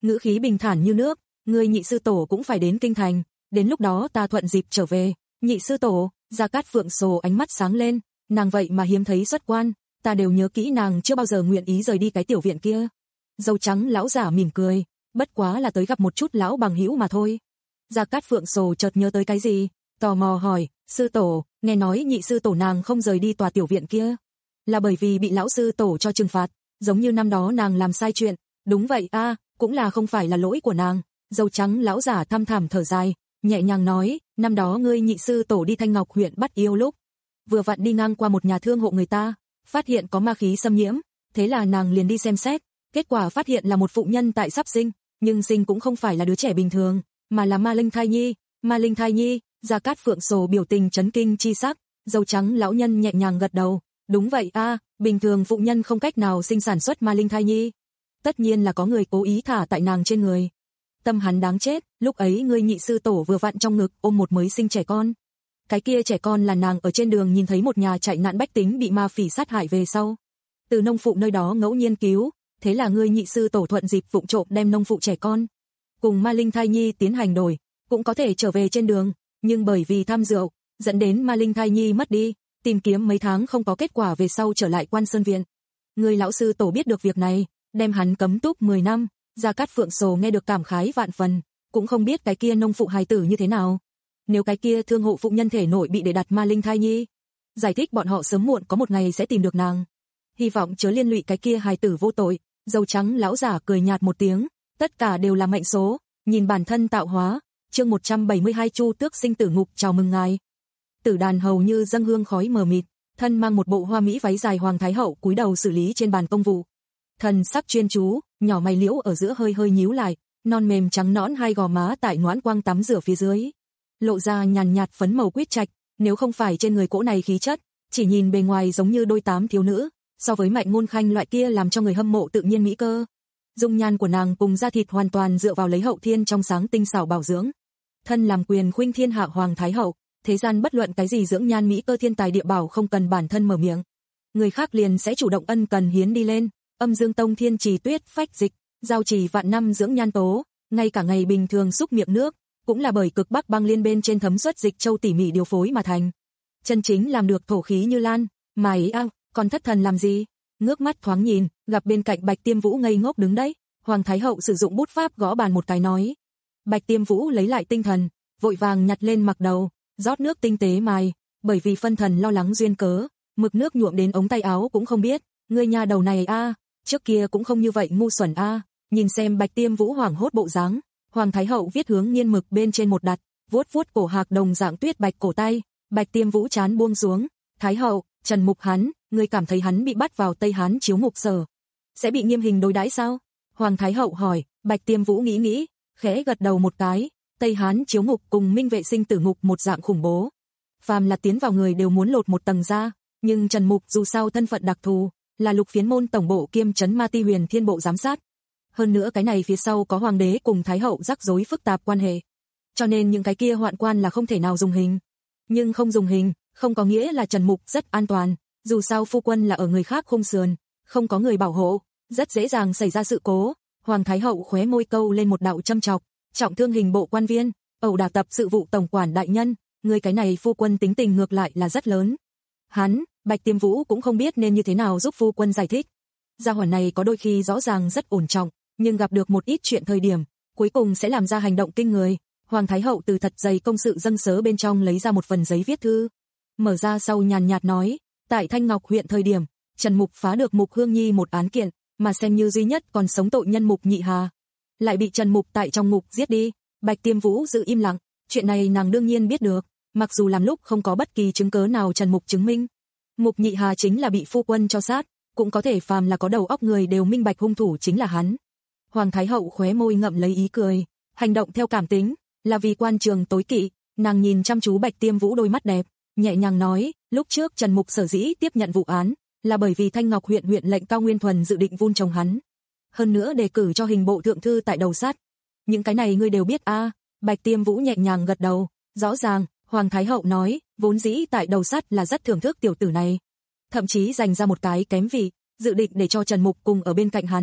ngữ khí bình thản như nước, ngươi nhị sư tổ cũng phải đến kinh thành, đến lúc đó ta thuận dịp trở về. Nhị sư tổ, Gia Cát Phượng Sồ ánh mắt sáng lên, nàng vậy mà hiếm thấy xuất quan, ta đều nhớ kỹ nàng chưa bao giờ nguyện ý rời đi cái tiểu viện kia. Dâu trắng lão giả mỉm cười, bất quá là tới gặp một chút lão bằng hữu mà thôi. Gia Cát Phượng Sồ chợt nhớ tới cái gì, tò mò hỏi, sư tổ, nghe nói nhị sư tổ nàng không rời đi tòa tiểu viện kia, là bởi vì bị lão sư tổ cho trừng phạt, giống như năm đó nàng làm sai chuyện. Đúng vậy a, à, cũng là không phải là lỗi của nàng. Dâu trắng lão giả thăm thẳm thở dài, nhẹ nhàng nói, năm đó ngươi nhị sư tổ đi Thanh Ngọc huyện bắt yêu lúc, vừa vặn đi ngang qua một nhà thương hộ người ta, phát hiện có ma khí xâm nhiễm, thế là nàng liền đi xem xét, kết quả phát hiện là một phụ nhân tại sắp sinh, nhưng sinh cũng không phải là đứa trẻ bình thường, mà là ma linh thai nhi. Ma linh thai nhi? Gia Cát Phượng Sồ biểu tình chấn kinh chi sắc. Dâu trắng lão nhân nhẹ nhàng gật đầu, đúng vậy a, à, bình thường phụ nhân không cách nào sinh sản xuất ma linh thai nhi, tất nhiên là có người cố ý thả tại nàng trên người. Tâm hắn đáng chết, lúc ấy ngươi nhị sư tổ vừa vặn trong ngực ôm một mới sinh trẻ con. Cái kia trẻ con là nàng ở trên đường nhìn thấy một nhà chạy nạn bách tính bị ma phỉ sát hại về sau, từ nông phụ nơi đó ngẫu nhiên cứu, thế là ngươi nhị sư tổ thuận dịp vụng trộm đem nông phụ trẻ con cùng ma linh thai nhi tiến hành đổi, cũng có thể trở về trên đường, nhưng bởi vì tham rượu, dẫn đến ma linh thai nhi mất đi, tìm kiếm mấy tháng không có kết quả về sau trở lại Quan Sơn viện. Người lão sư tổ biết được việc này, đem hắn cấm túc mười năm. Gia Cát Phượng Sồ nghe được cảm khái vạn phần, cũng không biết cái kia nông phụ hài tử như thế nào. Nếu cái kia thương hộ phụ nhân thể nội bị để đặt ma linh thai nhi, giải thích bọn họ sớm muộn có một ngày sẽ tìm được nàng. Hy vọng chớ liên lụy cái kia hài tử vô tội. Dâu trắng lão giả cười nhạt một tiếng, tất cả đều là mệnh số, nhìn bản thân tạo hóa. Chương một trăm bảy mươi hai Chu Tước sinh tử ngục chào mừng ngài. Tử đàn hầu như dâng hương khói mờ mịt, thân mang một bộ hoa mỹ váy dài hoàng thái hậu cúi đầu xử lý trên bàn công vụ. Thần sắc chuyên chú, nhỏ mày liễu ở giữa hơi hơi nhíu lại, non mềm trắng nõn hai gò má tại noãn quang tắm rửa phía dưới, lộ ra nhàn nhạt phấn màu quýt trạch, nếu không phải trên người cỗ này khí chất, chỉ nhìn bề ngoài giống như đôi tám thiếu nữ, so với Mạnh Ngôn Khanh loại kia làm cho người hâm mộ tự nhiên mỹ cơ. Dung nhan của nàng cùng da thịt hoàn toàn dựa vào lấy hậu thiên trong sáng tinh xảo bảo dưỡng. Thân làm quyền khuynh thiên hạ hoàng thái hậu, thế gian bất luận cái gì dưỡng nhan mỹ cơ thiên tài địa bảo không cần bản thân mở miệng, người khác liền sẽ chủ động ân cần hiến đi lên. Âm Dương Tông Thiên Trì Tuyết phách dịch, giao trì vạn năm dưỡng nhan tố, ngay cả ngày bình thường xúc miệng nước, cũng là bởi cực bắc băng liên bên trên thấm xuất dịch châu tỉ mỉ điều phối mà thành. Chân chính làm được thổ khí như lan, mà ấy ao, còn thất thần làm gì? Ngước mắt thoáng nhìn, gặp bên cạnh Bạch Tiêm Vũ ngây ngốc đứng đấy, Hoàng Thái Hậu sử dụng bút pháp gõ bàn một cái nói. Bạch Tiêm Vũ lấy lại tinh thần, vội vàng nhặt lên mặc đầu, rót nước tinh tế mài, bởi vì phân thần lo lắng duyên cớ, mực nước nhuộm đến ống tay áo cũng không biết, ngươi nhà đầu này a, à, trước kia cũng không như vậy ngu xuẩn a. À. Nhìn xem Bạch Tiêm Vũ hoảng hốt bộ dáng, Hoàng Thái Hậu viết hướng nghiên mực bên trên một đặt, vuốt vuốt cổ hạc đồng dạng tuyết bạch cổ tay, Bạch Tiêm Vũ chán buông xuống, Thái Hậu, Trần Mục hắn, ngươi cảm thấy hắn bị bắt vào Tây Hán chiếu ngục sở, sẽ bị nghiêm hình đối đãi sao? Hoàng Thái Hậu hỏi. Bạch Tiêm Vũ nghĩ nghĩ, khẽ gật đầu một cái, Tây Hán chiếu ngục cùng Minh Vệ Sinh tử ngục một dạng khủng bố. Phàm là tiến vào người đều muốn lột một tầng da, nhưng Trần Mục dù sao thân phận đặc thù, là Lục Phiến môn tổng bộ kiêm trấn Ma Ti Huyền Thiên bộ giám sát. Hơn nữa cái này phía sau có hoàng đế cùng thái hậu rắc rối phức tạp quan hệ. Cho nên những cái kia hoạn quan là không thể nào dùng hình. Nhưng không dùng hình, không có nghĩa là Trần Mục rất an toàn, dù sao phu quân là ở người khác khung sườn, không có người bảo hộ, rất dễ dàng xảy ra sự cố. Hoàng thái hậu khóe môi câu lên một đạo châm chọc, trọng thương hình bộ quan viên, ẩu đả tập sự vụ tổng quản đại nhân, người cái này phu quân tính tình ngược lại là rất lớn. Hắn, Bạch Tiêm Vũ cũng không biết nên như thế nào giúp phu quân giải thích. Gia hỏa này có đôi khi rõ ràng rất ổn trọng, nhưng gặp được một ít chuyện thời điểm, cuối cùng sẽ làm ra hành động kinh người. Hoàng thái hậu từ thật dày công sự dâng sớ bên trong lấy ra một phần giấy viết thư, mở ra sau nhàn nhạt nói, tại Thanh Ngọc huyện thời điểm, Trần Mục phá được Mục Hương Nhi một án kiện, mà xem như duy nhất còn sống tội nhân Mục Nhị Hà, lại bị Trần Mục tại trong ngục giết đi. Bạch Tiêm Vũ giữ im lặng, chuyện này nàng đương nhiên biết được, mặc dù làm lúc không có bất kỳ chứng cớ nào Trần Mục chứng minh. Mục Nhị Hà chính là bị phu quân cho sát, cũng có thể phàm là có đầu óc người đều minh bạch hung thủ chính là hắn. Hoàng thái hậu khóe môi ngậm lấy ý cười, hành động theo cảm tính, là vì quan trường tối kỵ. Nàng nhìn chăm chú Bạch Tiêm Vũ đôi mắt đẹp, nhẹ nhàng nói, lúc trước Trần Mục sở dĩ tiếp nhận vụ án, là bởi vì Thanh Ngọc huyện huyện lệnh Cao Nguyên Thuần dự định vun trồng hắn, hơn nữa đề cử cho hình bộ thượng thư tại đầu sát. Những cái này ngươi đều biết a? À? Bạch Tiêm Vũ nhẹ nhàng gật đầu, rõ ràng. Hoàng thái hậu nói, vốn dĩ tại đầu sát là rất thưởng thức tiểu tử này, thậm chí dành ra một cái kém vị, dự định để cho Trần Mục cùng ở bên cạnh hắn,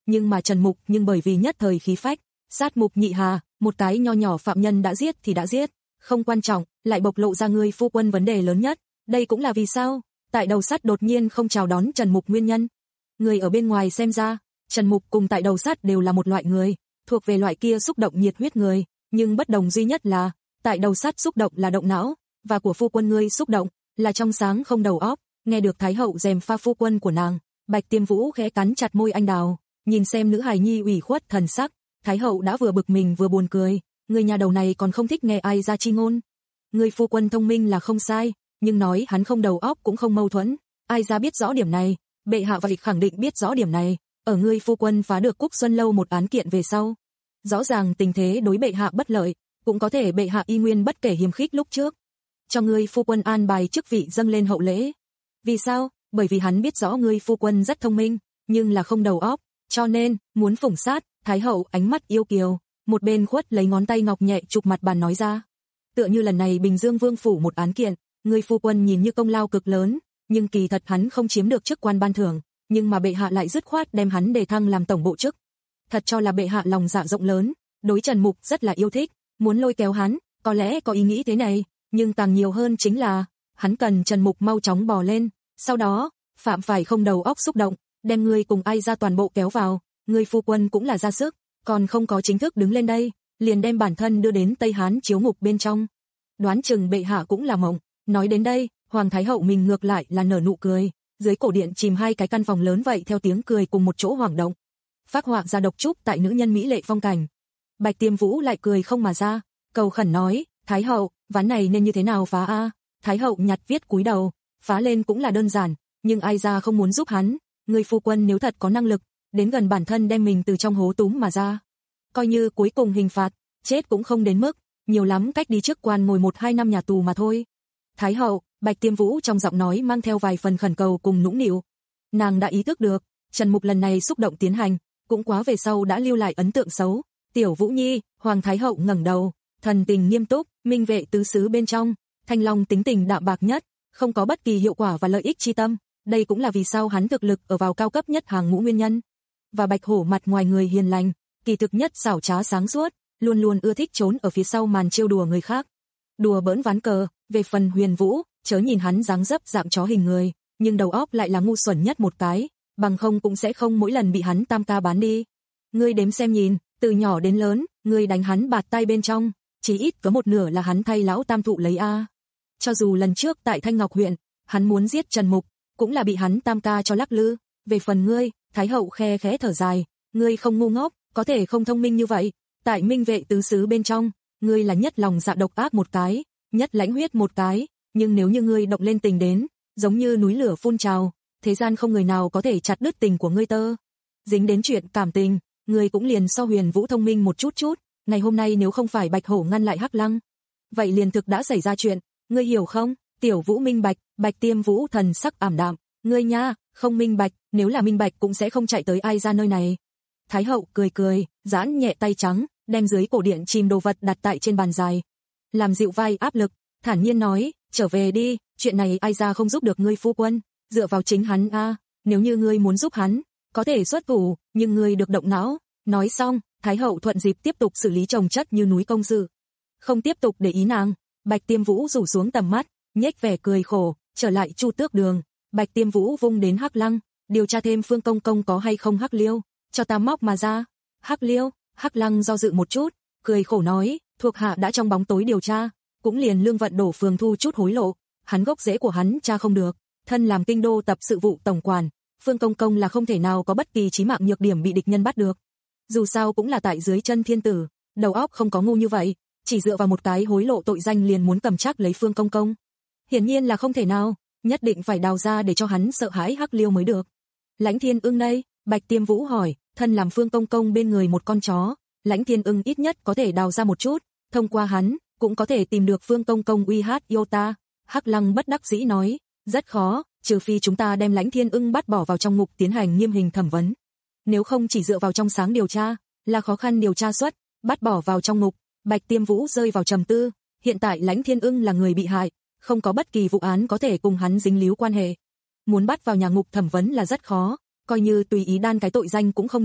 nhưng mà Trần Mục nhưng bởi vì nhất thời khí phách, sát Mục Nhị Hà, một cái nho nhỏ phạm nhân đã giết thì đã giết, không quan trọng, lại bộc lộ ra người phu quân vấn đề lớn nhất, đây cũng là vì sao Tại Đầu Sắt đột nhiên không chào đón Trần Mục nguyên nhân. Người ở bên ngoài xem ra, Trần Mục cùng Tại Đầu Sắt đều là một loại người, thuộc về loại kia xúc động nhiệt huyết người, nhưng bất đồng duy nhất là, Tại Đầu Sắt xúc động là động não, và của phu quân ngươi xúc động là trong sáng không đầu óc. Nghe được Thái hậu dèm pha phu quân của nàng, Bạch Tiêm Vũ khẽ cắn chặt môi anh đào, nhìn xem nữ hài nhi ủy khuất thần sắc, Thái hậu đã vừa bực mình vừa buồn cười, người nhà đầu này còn không thích nghe ai ra chi ngôn. Người phu quân thông minh là không sai, nhưng nói hắn không đầu óc cũng không mâu thuẫn, ai ra biết rõ điểm này, bệ hạ vậy khẳng định biết rõ điểm này, ở ngươi phu quân phá được Cúc Xuân lâu một án kiện về sau. Rõ ràng tình thế đối bệ hạ bất lợi, cũng có thể bệ hạ y nguyên bất kể hiềm khích lúc trước. Cho ngươi phu quân an bài chức vị dâng lên hậu lễ. Vì sao? Bởi vì hắn biết rõ ngươi phu quân rất thông minh, nhưng là không đầu óc, cho nên, muốn phủng sát, Thái hậu ánh mắt yêu kiều, một bên khuất lấy ngón tay ngọc nhẹ chụp mặt bàn nói ra. Tựa như lần này Bình Dương Vương phủ một án kiện, ngươi phu quân nhìn như công lao cực lớn, nhưng kỳ thật hắn không chiếm được chức quan ban thưởng, nhưng mà bệ hạ lại dứt khoát đem hắn đề thăng làm tổng bộ chức. Thật cho là bệ hạ lòng dạ rộng lớn, đối Trần Mục rất là yêu thích, muốn lôi kéo hắn, có lẽ có ý nghĩ thế này, nhưng càng nhiều hơn chính là, hắn cần Trần Mục mau chóng bò lên, sau đó, phạm phải không đầu óc xúc động, đem ngươi cùng ai ra toàn bộ kéo vào, ngươi phu quân cũng là ra sức, còn không có chính thức đứng lên đây, liền đem bản thân đưa đến Tây Hán chiếu ngục bên trong. Đoán chừng bệ hạ cũng là mộng. Nói đến đây, Hoàng Thái hậu mình ngược lại là nở nụ cười, dưới cổ điện chìm hai cái căn phòng lớn vậy theo tiếng cười cùng một chỗ hoảng động. Phác họa ra độc trúc tại nữ nhân mỹ lệ phong cảnh. Bạch Tiêm Vũ lại cười không mà ra, cầu khẩn nói, Thái hậu, ván này nên như thế nào phá a? Thái hậu nhặt viết cúi đầu, phá lên cũng là đơn giản, nhưng ai ra không muốn giúp hắn, người phu quân nếu thật có năng lực, đến gần bản thân đem mình từ trong hố túm mà ra. Coi như cuối cùng hình phạt, chết cũng không đến mức, nhiều lắm cách đi trước quan ngồi một hai năm nhà tù mà thôi. Thái hậu, Bạch Tiêm Vũ trong giọng nói mang theo vài phần khẩn cầu cùng nũng nịu. Nàng đã ý thức được, Trần Mục lần này xúc động tiến hành, cũng quá về sau đã lưu lại ấn tượng xấu. Tiểu Vũ Nhi, Hoàng Thái hậu ngẩng đầu, thần tình nghiêm túc, minh vệ tứ xứ bên trong, Thanh Long tính tình đạm bạc nhất, không có bất kỳ hiệu quả và lợi ích chi tâm, đây cũng là vì sao hắn thực lực ở vào cao cấp nhất hàng ngũ nguyên nhân. Và Bạch Hổ mặt ngoài người hiền lành, kỳ thực nhất xảo trá sáng suốt, luôn luôn ưa thích trốn ở phía sau màn trêu đùa người khác. Đùa bỡn ván cờ, về phần Huyền Vũ, chớ nhìn hắn dáng dấp dạng chó hình người, nhưng đầu óc lại là ngu xuẩn nhất một cái, bằng không cũng sẽ không mỗi lần bị hắn tam ca bán đi. Ngươi đếm xem nhìn, từ nhỏ đến lớn, ngươi đánh hắn bạt tay bên trong, chỉ ít có một nửa là hắn thay lão tam thụ lấy a. Cho dù lần trước tại Thanh Ngọc huyện, hắn muốn giết Trần Mục, cũng là bị hắn tam ca cho lắc lư. Về phần ngươi, Thái hậu khe khẽ thở dài, ngươi không ngu ngốc, có thể không thông minh như vậy, tại minh vệ tứ xứ bên trong, ngươi là nhất lòng dạ độc ác một cái, nhất lãnh huyết một cái, nhưng nếu như ngươi động lên tình đến, giống như núi lửa phun trào, thế gian không người nào có thể chặt đứt tình của ngươi tơ. Dính đến chuyện cảm tình, ngươi cũng liền so Huyền Vũ thông minh một chút chút, ngày hôm nay nếu không phải Bạch Hổ ngăn lại Hắc Lăng, vậy liền thực đã xảy ra chuyện, ngươi hiểu không? Tiểu Vũ minh bạch, Bạch Tiêm Vũ thần sắc ảm đạm, ngươi nha, không minh bạch, nếu là minh bạch cũng sẽ không chạy tới ai ra nơi này. Thái hậu cười cười, giãn nhẹ tay trắng, đem dưới cổ điện chìm đồ vật đặt tại trên bàn dài. Làm dịu vai áp lực, thản nhiên nói, trở về đi, chuyện này ai ra không giúp được ngươi phu quân, dựa vào chính hắn a, nếu như ngươi muốn giúp hắn, có thể xuất thủ, nhưng ngươi được động não. Nói xong, Thái hậu thuận dịp tiếp tục xử lý chồng chất như núi công sự. Không tiếp tục để ý nàng, Bạch Tiêm Vũ rủ xuống tầm mắt, nhếch vẻ cười khổ, trở lại Chu Tước Đường. Bạch Tiêm Vũ vung đến Hắc Lăng, điều tra thêm Phương Công Công có hay không Hắc Liêu, cho ta móc mà ra. Hắc Liêu, Hắc Lăng do dự một chút, cười khổ nói, thuộc hạ đã trong bóng tối điều tra, cũng liền Lương Vận Đổ phường thu chút hối lộ, hắn gốc rễ của hắn tra không được, thân làm kinh đô tập sự vụ tổng quản, Phương Công Công là không thể nào có bất kỳ chí mạng nhược điểm bị địch nhân bắt được. Dù sao cũng là tại dưới chân thiên tử, đầu óc không có ngu như vậy, chỉ dựa vào một cái hối lộ tội danh liền muốn cầm chắc lấy Phương Công Công. Hiển nhiên là không thể nào, nhất định phải đào ra để cho hắn sợ hãi Hắc Liêu mới được. Lãnh Thiên Ưng đây, Bạch Tiêm Vũ hỏi, thân làm Phương Công Công bên người một con chó, Lãnh Thiên Ưng ít nhất có thể đào ra một chút, thông qua hắn, cũng có thể tìm được Phương Công Công uy hát yêu ta. Hắc Lăng bất đắc dĩ nói, rất khó, trừ phi chúng ta đem Lãnh Thiên Ưng bắt bỏ vào trong ngục tiến hành nghiêm hình thẩm vấn. Nếu không chỉ dựa vào trong sáng điều tra, là khó khăn điều tra xuất, bắt bỏ vào trong ngục. Bạch Tiêm Vũ rơi vào trầm tư, hiện tại Lãnh Thiên Ưng là người bị hại, không có bất kỳ vụ án có thể cùng hắn dính líu quan hệ. Muốn bắt vào nhà ngục thẩm vấn là rất khó, coi như tùy ý đan cái tội danh cũng không được,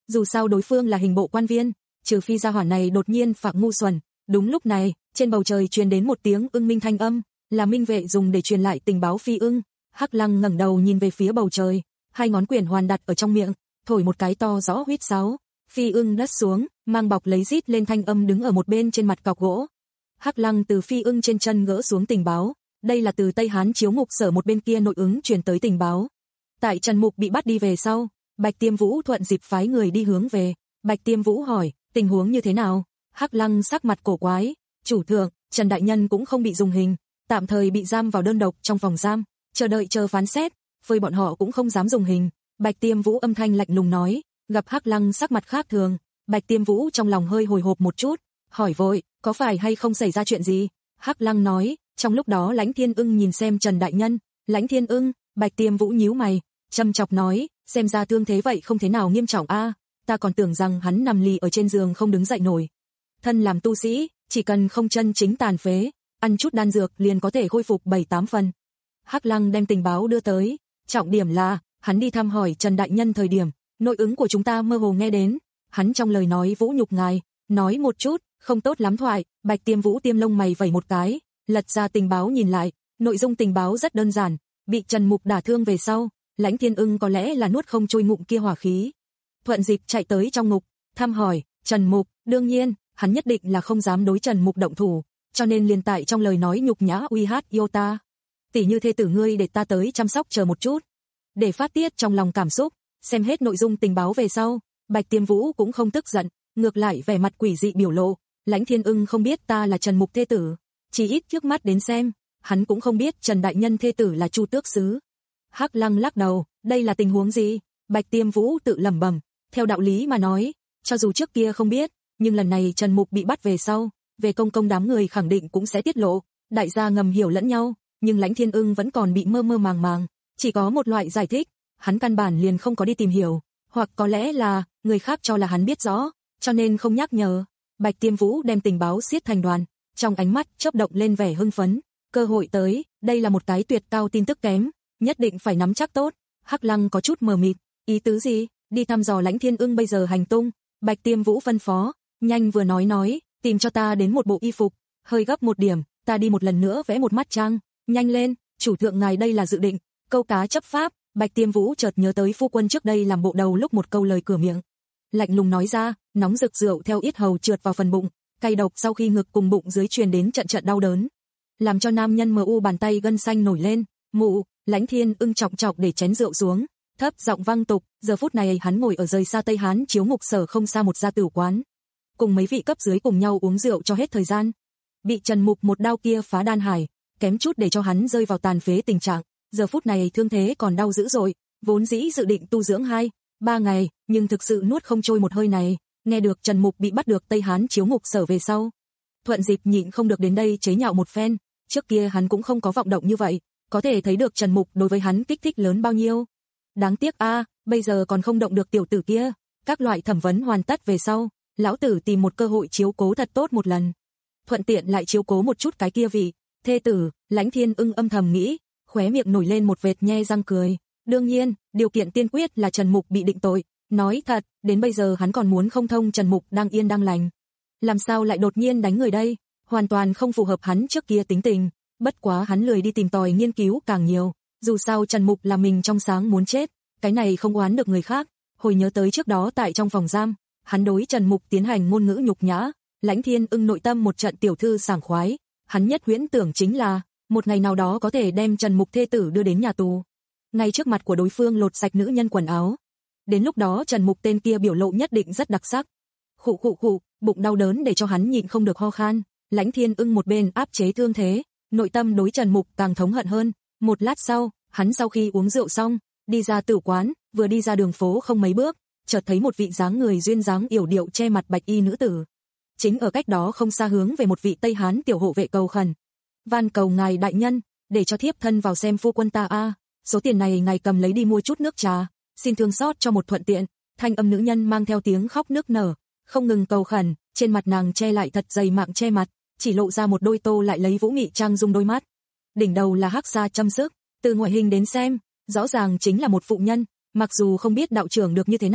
dù sao đối phương là hình bộ quan viên, trừ phi gia hỏa này đột nhiên phạm ngu xuẩn. Đúng lúc này, trên bầu trời truyền đến một tiếng ưng minh thanh âm, là minh vệ dùng để truyền lại tình báo Phi Ưng. Hắc Lăng ngẩng đầu nhìn về phía bầu trời, hai ngón quyển hoàn đặt ở trong miệng, thổi một cái to rõ huýt sáo. Phi Ưng đất xuống, mang bọc lấy rít lên thanh âm đứng ở một bên trên mặt cọc gỗ. Hắc Lăng từ Phi Ưng trên chân gỡ xuống tình báo, đây là từ Tây Hán chiếu ngục sở một bên kia nội ứng truyền tới tình báo. Tại Trần Mục bị bắt đi về sau, Bạch Tiêm Vũ thuận dịp phái người đi hướng về. Bạch Tiêm Vũ hỏi, tình huống như thế nào? Hắc Lăng sắc mặt cổ quái, chủ thượng, Trần đại nhân cũng không bị dùng hình, tạm thời bị giam vào đơn độc trong phòng giam, chờ đợi chờ phán xét, với bọn họ cũng không dám dùng hình. Bạch Tiêm Vũ âm thanh lạnh lùng nói, gặp Hắc Lăng sắc mặt khác thường, Bạch Tiêm Vũ trong lòng hơi hồi hộp một chút, hỏi vội, có phải hay không xảy ra chuyện gì? Hắc Lăng nói, trong lúc đó Lãnh Thiên Ưng nhìn xem Trần đại nhân. Lãnh Thiên Ưng? Bạch Tiêm Vũ nhíu mày, châm chọc nói, xem ra thương thế vậy không thế nào nghiêm trọng a, ta còn tưởng rằng hắn nằm lì ở trên giường không đứng dậy nổi. Thân làm tu sĩ, chỉ cần không chân chính tàn phế, ăn chút đan dược liền có thể khôi phục bảy tám phần. Hắc Lăng đem tình báo đưa tới, trọng điểm là, hắn đi thăm hỏi Trần đại nhân thời điểm, nội ứng của chúng ta mơ hồ nghe đến, hắn trong lời nói vũ nhục ngài, nói một chút, không tốt lắm thoại. Bạch Tiêm Vũ tiêm lông mày vẩy một cái, lật ra tình báo nhìn lại, nội dung tình báo rất đơn giản, bị Trần Mục đả thương về sau, Lãnh Thiên Ưng có lẽ là nuốt không trôi ngụm kia hỏa khí. Thuận dịp chạy tới trong ngục, thăm hỏi, Trần Mục, đương nhiên, hắn nhất định là không dám đối Trần Mục động thủ, cho nên liền tại trong lời nói nhục nhã uy hát yêu ta. Tỷ như thê tử ngươi để ta tới chăm sóc chờ một chút. Để phát tiết trong lòng cảm xúc, xem hết nội dung tình báo về sau, Bạch Tiêm Vũ cũng không tức giận, ngược lại vẻ mặt quỷ dị biểu lộ, Lãnh Thiên Ưng không biết ta là Trần Mục thê tử, chỉ ít trước mắt đến xem, hắn cũng không biết Trần đại nhân thê tử là Chu Tước sứ. Hắc Lăng lắc đầu, đây là tình huống gì? Bạch Tiêm Vũ tự lẩm bẩm, theo đạo lý mà nói, cho dù trước kia không biết, nhưng lần này Trần Mục bị bắt về sau, về công công đám người khẳng định cũng sẽ tiết lộ, đại gia ngầm hiểu lẫn nhau, nhưng Lãnh Thiên Ưng vẫn còn bị mơ mơ màng màng, chỉ có một loại giải thích, hắn căn bản liền không có đi tìm hiểu, hoặc có lẽ là người khác cho là hắn biết rõ, cho nên không nhắc nhở. Bạch Tiêm Vũ đem tình báo siết thành đoàn, trong ánh mắt chớp động lên vẻ hưng phấn, cơ hội tới, đây là một cái tuyệt cao tin tức kém, nhất định phải nắm chắc tốt. Hắc Lăng có chút mờ mịt, ý tứ gì? Đi thăm dò Lãnh Thiên Ưng bây giờ hành tung. Bạch Tiêm Vũ phân phó, nhanh vừa nói nói, tìm cho ta đến một bộ y phục, hơi gấp một điểm, ta đi một lần nữa vẽ một mắt trang, nhanh lên, chủ thượng ngài đây là dự định câu cá chấp pháp. Bạch Tiêm Vũ chợt nhớ tới phu quân trước đây làm bộ đầu lúc một câu lời cửa miệng, lạnh lùng nói ra, nóng rực rượu theo yết hầu trượt vào phần bụng, cay độc sau khi ngực cùng bụng dưới truyền đến trận trận đau đớn, làm cho nam nhân mờ u bàn tay gân xanh nổi lên. Mụ, Lãnh Thiên Ưng trọng trọng để chén rượu xuống, thấp giọng vang tục, giờ phút này hắn ngồi ở rời xa Tây Hán chiếu ngục sở không xa một gia tử quán, cùng mấy vị cấp dưới cùng nhau uống rượu cho hết thời gian. Bị Trần Mục một đao kia phá đan hải, kém chút để cho hắn rơi vào tàn phế tình trạng, giờ phút này thương thế còn đau dữ dội, vốn dĩ dự định tu dưỡng hai, ba ngày, nhưng thực sự nuốt không trôi một hơi này, nghe được Trần Mục bị bắt được Tây Hán chiếu ngục sở về sau, thuận dịp nhịn không được đến đây chế nhạo một phen, trước kia hắn cũng không có vọng động như vậy, có thể thấy được Trần Mục đối với hắn kích thích lớn bao nhiêu. Đáng tiếc a, à, bây giờ còn không động được tiểu tử kia. Các loại thẩm vấn hoàn tất về sau, lão tử tìm một cơ hội chiếu cố thật tốt một lần, thuận tiện lại chiếu cố một chút cái kia vị thê tử. Lãnh Thiên Ưng âm thầm nghĩ, khóe miệng nổi lên một vệt nhe răng cười. Đương nhiên, điều kiện tiên quyết là Trần Mục bị định tội. Nói thật, đến bây giờ hắn còn muốn không thông Trần Mục đang yên đang lành, làm sao lại đột nhiên đánh người đây, hoàn toàn không phù hợp hắn trước kia tính tình. Bất quá hắn lười đi tìm tòi nghiên cứu càng nhiều, dù sao Trần Mục là mình trong sáng muốn chết, cái này không oán được người khác. Hồi nhớ tới trước đó tại trong phòng giam, hắn đối Trần Mục tiến hành ngôn ngữ nhục nhã, Lãnh Thiên Ưng nội tâm một trận tiểu thư sảng khoái, hắn nhất huyễn tưởng chính là một ngày nào đó có thể đem Trần Mục thê tử đưa đến nhà tù, ngay trước mặt của đối phương lột sạch nữ nhân quần áo. Đến lúc đó Trần Mục tên kia biểu lộ nhất định rất đặc sắc. Khụ khụ khụ, bụng đau đớn để cho hắn nhịn không được ho khan. Lãnh Thiên Ưng một bên áp chế thương thế, nội tâm đối Trần Mục càng thống hận hơn. Một lát sau, hắn sau khi uống rượu xong, đi ra tử quán, vừa đi ra đường phố không mấy bước, chợt thấy một vị dáng người duyên dáng yểu điệu che mặt bạch y nữ tử, chính ở cách đó không xa hướng về một vị Tây Hán tiểu hộ vệ cầu khẩn. Van cầu ngài đại nhân, để cho thiếp thân vào xem phu quân ta a, số tiền này ngài cầm lấy đi mua chút nước trà, xin thương xót cho một thuận tiện. Thanh âm nữ nhân mang theo tiếng khóc nức nở, không ngừng cầu khẩn, trên mặt nàng che lại thật dày mạng che mặt, chỉ lộ ra một đôi tô lại lấy vũ nghị trang dung đôi mắt. Đỉnh đầu là hắc sa châm sức, từ ngoại hình đến xem, rõ ràng chính là một phụ nhân, mặc dù không biết đạo trưởng được như thế nào,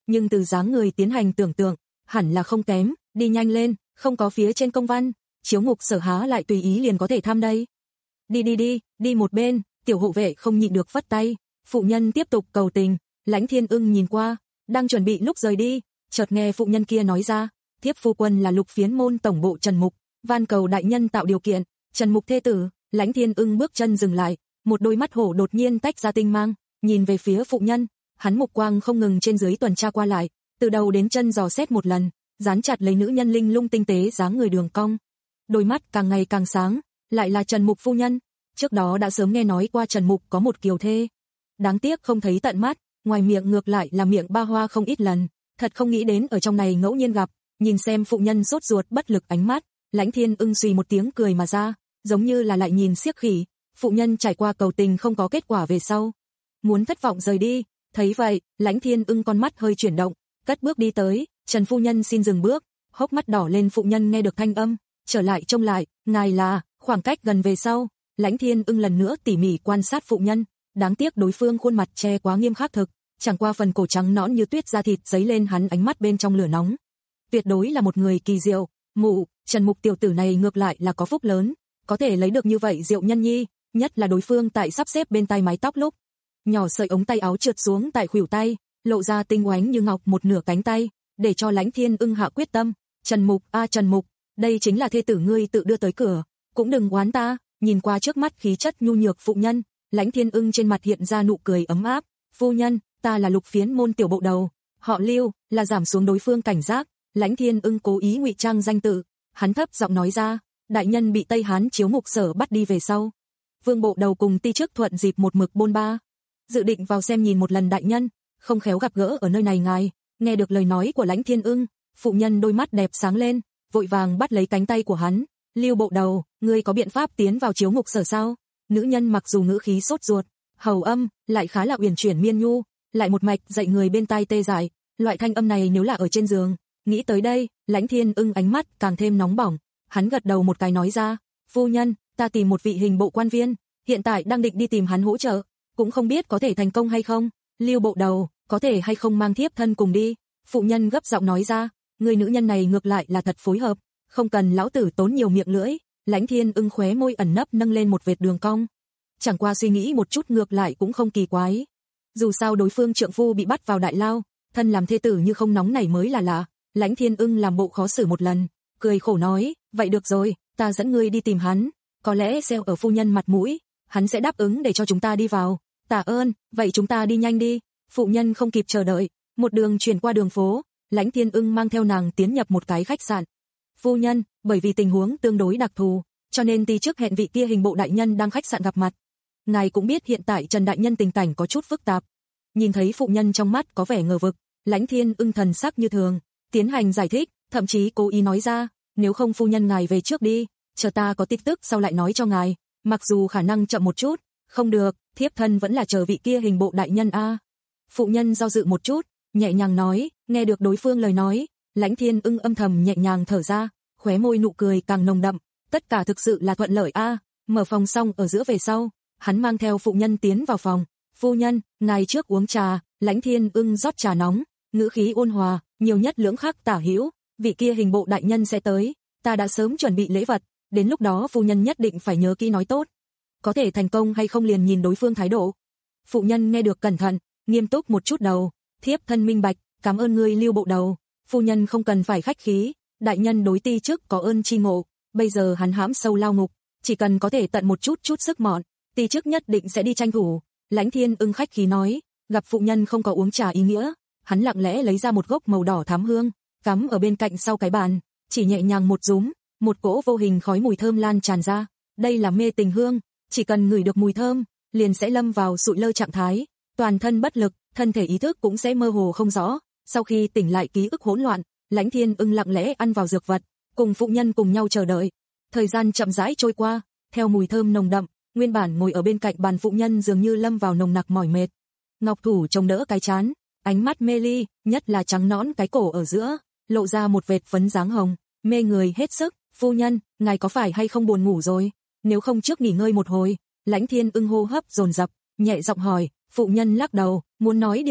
nhưng từ dáng người tiến hành tưởng tượng, hẳn là không kém, đi nhanh lên, không có phía trên công văn, chiếu ngục sở há lại tùy ý liền có thể tham đây. Đi đi đi, đi một bên, tiểu hộ vệ không nhịn được phất tay, phụ nhân tiếp tục cầu tình, Lãnh Thiên Ưng nhìn qua, đang chuẩn bị lúc rời đi, chợt nghe phụ nhân kia nói ra, thiếp phu quân là Lục Phiến môn tổng bộ Trần Mục, van cầu đại nhân tạo điều kiện. Trần Mục thê tử. Lãnh Thiên Ưng bước chân dừng lại, một đôi mắt hổ đột nhiên tách ra tinh mang, nhìn về phía phụ nhân, hắn mục quang không ngừng trên dưới tuần tra qua lại, từ đầu đến chân dò xét một lần, dán chặt lấy nữ nhân linh lung tinh tế dáng người đường cong. Đôi mắt càng ngày càng sáng, lại là Trần Mục phu nhân, trước đó đã sớm nghe nói qua Trần Mục có một kiều thê. Đáng tiếc không thấy tận mắt, ngoài miệng ngược lại là miệng ba hoa không ít lần, thật không nghĩ đến ở trong này ngẫu nhiên gặp, nhìn xem phụ nhân sốt ruột bất lực ánh mắt, Lãnh Thiên Ưng suy một tiếng cười mà ra, giống như là lại nhìn xiếc khỉ, phụ nhân trải qua cầu tình không có kết quả về sau, muốn thất vọng rời đi, thấy vậy, Lãnh Thiên Ưng con mắt hơi chuyển động, cất bước đi tới, Trần phu nhân xin dừng bước, hốc mắt đỏ lên phụ nhân nghe được thanh âm, trở lại trông lại, ngài là, khoảng cách gần về sau, Lãnh Thiên Ưng lần nữa tỉ mỉ quan sát phụ nhân, đáng tiếc đối phương khuôn mặt che quá nghiêm khắc thực, chẳng qua phần cổ trắng nõn như tuyết da thịt giấy lên hắn ánh mắt bên trong lửa nóng. Tuyệt đối là một người kỳ diệu, mụ, Trần Mục tiểu tử này ngược lại là có phúc lớn, có thể lấy được như vậy diệu nhân nhi, nhất là đối phương tại sắp xếp bên tai mái tóc lúc. Nhỏ sợi ống tay áo trượt xuống tại khuỷu tay, lộ ra tinh oánh như ngọc một nửa cánh tay, để cho Lãnh Thiên Ưng hạ quyết tâm, Trần Mục, a Trần Mục, đây chính là thê tử ngươi tự đưa tới cửa, cũng đừng oán ta, nhìn qua trước mắt khí chất nhu nhược phụ nhân, Lãnh Thiên Ưng trên mặt hiện ra nụ cười ấm áp, phu nhân, ta là Lục Phiến môn tiểu bộ đầu, họ Lưu, là giảm xuống đối phương cảnh giác, Lãnh Thiên Ưng cố ý ngụy trang danh tự, hắn thấp giọng nói ra, đại nhân bị Tây Hán chiếu ngục sở bắt đi về sau. Vương bộ đầu cùng ti chức thuận dịp một mực bôn ba, dự định vào xem nhìn một lần đại nhân, không khéo gặp gỡ ở nơi này ngài, nghe được lời nói của Lãnh Thiên Ưng, phụ nhân đôi mắt đẹp sáng lên, vội vàng bắt lấy cánh tay của hắn, Lưu bộ đầu, ngươi có biện pháp tiến vào chiếu ngục sở sao? Nữ nhân mặc dù ngữ khí sốt ruột, hầu âm, lại khá là uyển chuyển miên nhu, lại một mạch dạy người bên tai tê dại, loại thanh âm này nếu là ở trên giường, nghĩ tới đây, Lãnh Thiên Ưng ánh mắt càng thêm nóng bỏng, hắn gật đầu một cái nói ra, phu nhân, ta tìm một vị hình bộ quan viên, hiện tại đang định đi tìm hắn hỗ trợ, cũng không biết có thể thành công hay không, Lưu bộ đầu, có thể hay không mang thiếp thân cùng đi, phụ nhân gấp giọng nói ra, người nữ nhân này ngược lại là thật phối hợp, không cần lão tử tốn nhiều miệng lưỡi, Lãnh Thiên Ưng khóe môi ẩn nấp nâng lên một vệt đường cong, chẳng qua suy nghĩ một chút ngược lại cũng không kỳ quái, dù sao đối phương trượng phu bị bắt vào đại lao, thân làm thê tử như không nóng này mới là lạ, Lãnh Thiên Ưng làm bộ khó xử một lần, cười khổ nói, vậy được rồi, ta dẫn ngươi đi tìm hắn, có lẽ xeo ở phu nhân mặt mũi, hắn sẽ đáp ứng để cho chúng ta đi vào, tạ ơn, vậy chúng ta đi nhanh đi, phụ nhân không kịp chờ đợi, một đường chuyển qua đường phố, Lãnh Thiên Ưng mang theo nàng tiến nhập một cái khách sạn. Phu nhân, bởi vì tình huống tương đối đặc thù, cho nên ti trước hẹn vị kia hình bộ đại nhân đang khách sạn gặp mặt. Ngài cũng biết hiện tại Trần đại nhân tình cảnh có chút phức tạp. Nhìn thấy phụ nhân trong mắt có vẻ ngờ vực, Lãnh Thiên Ưng thần sắc như thường, tiến hành giải thích, thậm chí cố ý nói ra, nếu không phu nhân ngài về trước đi, chờ ta có tin tức sau lại nói cho ngài, mặc dù khả năng chậm một chút, không được, thiếp thân vẫn là chờ vị kia hình bộ đại nhân a. Phụ nhân do dự một chút, nhẹ nhàng nói, nghe được đối phương lời nói, Lãnh Thiên Ưng âm thầm nhẹ nhàng thở ra, khóe môi nụ cười càng nồng đậm, tất cả thực sự là thuận lợi a. Mở phòng xong ở giữa về sau, hắn mang theo phụ nhân tiến vào phòng, phu nhân, ngài trước uống trà, Lãnh Thiên Ưng rót trà nóng, ngữ khí ôn hòa, nhiều nhất lưỡng khắc tả hữu, vị kia hình bộ đại nhân sẽ tới, ta đã sớm chuẩn bị lễ vật, đến lúc đó phu nhân nhất định phải nhớ kỹ nói tốt, có thể thành công hay không liền nhìn đối phương thái độ. Phụ nhân nghe được cẩn thận, nghiêm túc một chút đầu, thiếp thân minh bạch, cảm ơn ngươi Lưu bộ đầu, phu nhân không cần phải khách khí, đại nhân đối ti trước có ơn chi ngộ, bây giờ hắn hãm sâu lao ngục, chỉ cần có thể tận một chút chút sức mọn, ti trước nhất định sẽ đi tranh thủ. Lãnh Thiên Ưng khách khí nói, gặp phụ nhân không có uống trà ý nghĩa, hắn lặng lẽ lấy ra một gốc màu đỏ thám hương, cắm ở bên cạnh sau cái bàn, chỉ nhẹ nhàng một rúm, một cỗ vô hình khói mùi thơm lan tràn ra, đây là mê tình hương, chỉ cần ngửi được mùi thơm, liền sẽ lâm vào sụi lơ trạng thái, toàn thân bất lực, thân thể ý thức cũng sẽ mơ hồ không rõ, sau khi tỉnh lại ký ức hỗn loạn, Lãnh Thiên Ưng lặng lẽ ăn vào dược vật, cùng phụ nhân cùng nhau chờ đợi. Thời gian chậm rãi trôi qua, theo mùi thơm nồng đậm, nguyên bản ngồi ở bên cạnh bàn phụ nhân dường như lâm vào nồng nặc mỏi mệt. Ngọc thủ chống đỡ cái trán, ánh mắt mê ly, nhất là trắng nõn cái cổ ở giữa, lộ ra một vệt phấn dáng hồng, mê người hết sức. Phu nhân, ngài có phải hay không buồn ngủ rồi? Nếu không trước nghỉ ngơi một hồi. Lãnh Thiên Ưng hô hấp dồn dập, nhẹ giọng hỏi. Phụ nhân lắc đầu, muốn nói điều gì,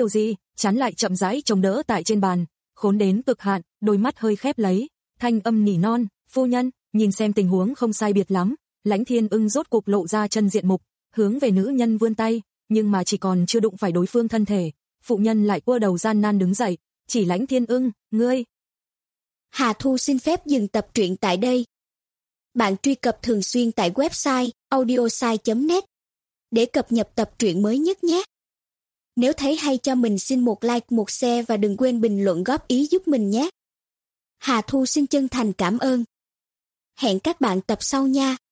chán lại chậm rãi chống đỡ tại trên bàn, khốn đến cực hạn, đôi mắt hơi khép lấy, thanh âm nỉ non, phu nhân, nhìn xem tình huống không sai biệt lắm. Lãnh Thiên Ưng rốt cục lộ ra chân diện mục, hướng về nữ nhân vươn tay, nhưng mà chỉ còn chưa đụng phải đối phương thân thể, phụ nhân lại cua đầu gian nan đứng dậy, chỉ Lãnh Thiên Ưng, ngươi. Hà Thu xin phép dừng tập truyện tại đây. Bạn truy cập thường xuyên tại website audiosai chấm net để cập nhật tập truyện mới nhất nhé. Nếu thấy hay cho mình xin một like, một share và đừng quên bình luận góp ý giúp mình nhé. Hà Thu xin chân thành cảm ơn. Hẹn các bạn tập sau nha.